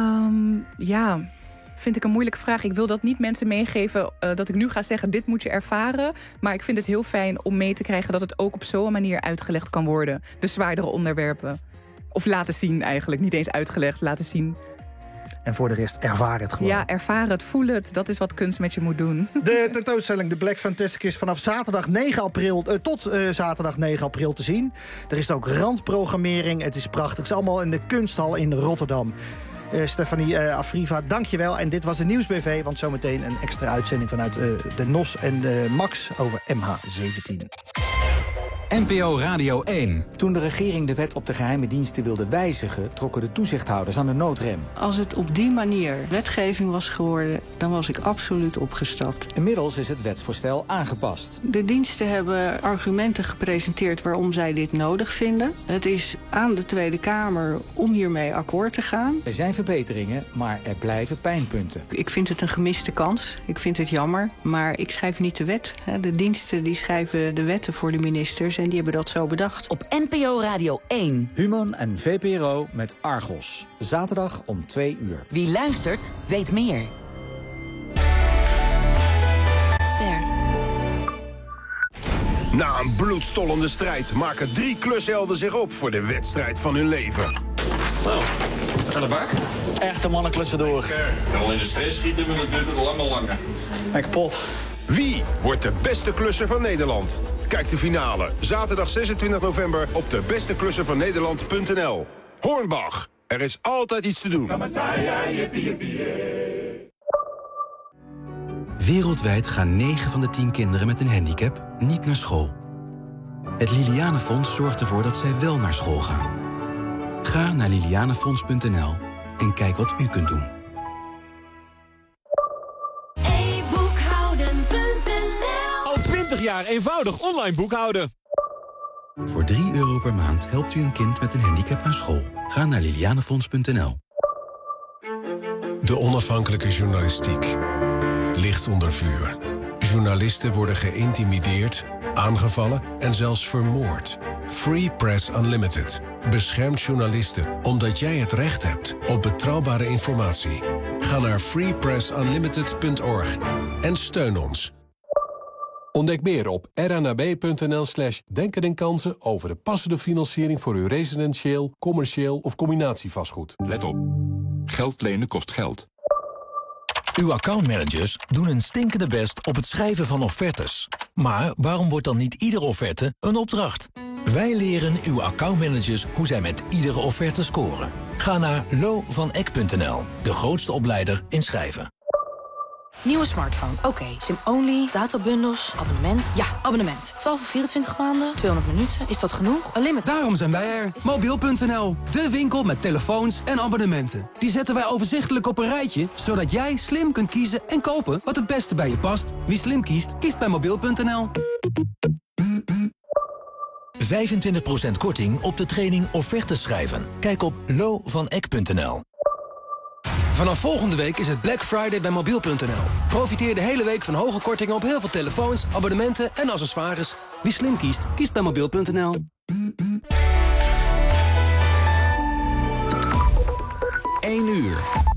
Speaker 28: Um, ja, vind ik een moeilijke vraag. Ik wil dat niet mensen meegeven uh, dat ik nu ga zeggen, dit moet je ervaren. Maar ik vind het heel fijn om mee te krijgen dat het ook op zo'n manier uitgelegd kan worden. De zwaardere onderwerpen. Of laten zien eigenlijk. Niet eens uitgelegd, laten zien.
Speaker 3: En voor de rest, ervaar het gewoon.
Speaker 28: Ja, ervaren het, voel het. Dat is wat kunst met je moet doen.
Speaker 3: De tentoonstelling The Black Fantastic is vanaf zaterdag negen april uh, tot uh, zaterdag negen april te zien. Er is ook randprogrammering. Het is prachtig. Het is allemaal in de Kunsthal in Rotterdam. Uh, Stefanie uh, Afriva, dankjewel. En dit was de Nieuwsbv, want zometeen een extra uitzending vanuit uh, de N O S en de Max over M H zeventien.
Speaker 14: N P O Radio één.
Speaker 1: Toen de regering de wet op de geheime diensten wilde wijzigen, trokken de toezichthouders aan de noodrem.
Speaker 8: Als het op die manier wetgeving was geworden, dan was ik absoluut opgestapt.
Speaker 1: Inmiddels is het wetsvoorstel aangepast.
Speaker 8: De diensten hebben argumenten gepresenteerd waarom zij dit nodig vinden. Het is aan de Tweede Kamer om hiermee akkoord te gaan.
Speaker 1: Er zijn verbeteringen, maar er blijven pijnpunten.
Speaker 8: Ik vind het een gemiste kans. Ik vind het jammer, maar ik schrijf niet de wet. De diensten die schrijven de wetten voor de ministers en die hebben dat zo bedacht.
Speaker 23: Op N P O Radio één.
Speaker 1: Human en V P R O met Argos. Zaterdag om twee uur.
Speaker 23: Wie luistert, weet meer. Ster.
Speaker 9: Na een bloedstollende strijd maken drie klushelden zich op voor de wedstrijd van hun leven.
Speaker 10: Nou, aan de bak.
Speaker 9: Echte mannen klussen door.
Speaker 10: En al in de stress schieten, maar dat duurt het allemaal langer.
Speaker 9: En kapot. Wie wordt de beste klusser van Nederland? Kijk de finale, zaterdag zesentwintig november op de beste klusser van Nederland punt n l. Hornbach, er is altijd iets te doen.
Speaker 11: Wereldwijd gaan negen van de tien kinderen met een handicap niet naar school. Het Lilianenfonds zorgt ervoor dat zij wel naar school gaan. Ga naar lilianenfonds punt n l en kijk wat u kunt doen.
Speaker 12: Al twintig jaar eenvoudig online boekhouden.
Speaker 11: Voor drie euro per maand helpt u een kind met een handicap naar school. Ga naar lilianenfonds punt n l.
Speaker 15: De onafhankelijke journalistiek ligt onder vuur. Journalisten worden geïntimideerd, aangevallen en zelfs vermoord. Free Press Unlimited beschermt journalisten omdat jij het recht hebt op betrouwbare informatie. Ga naar free press unlimited punt org en steun ons.
Speaker 16: Ontdek meer op rnab.nl slash denken en kansen over de passende financiering voor uw residentieel, commercieel of combinatievastgoed.
Speaker 29: Let op. Geld lenen kost geld.
Speaker 30: Uw accountmanagers doen hun stinkende best op het schrijven van offertes. Maar waarom wordt dan niet iedere offerte een opdracht? Wij leren uw accountmanagers hoe zij met iedere offerte scoren. Ga naar lo van eck punt n l, de grootste opleider in schrijven.
Speaker 2: Nieuwe smartphone. Oké, okay. SIM-only, databundels, abonnement. Ja, abonnement. twaalf of vierentwintig maanden, tweehonderd minuten. Is dat genoeg? Unlimited.
Speaker 4: Daarom zijn wij er. Mobiel punt n l, de winkel met telefoons en abonnementen. Die zetten wij overzichtelijk op een rijtje, zodat jij slim kunt kiezen en kopen wat het beste bij je past. Wie slim kiest, kiest bij mobiel punt n l.
Speaker 30: vijfentwintig procent korting op de training Offertes schrijven. Kijk op lo van eck punt n l.
Speaker 6: Vanaf volgende week is het Black Friday bij mobiel punt n l. Profiteer de hele week van hoge kortingen op heel veel telefoons, abonnementen en accessoires. Wie slim kiest, kiest bij mobiel punt n l.
Speaker 14: één uur.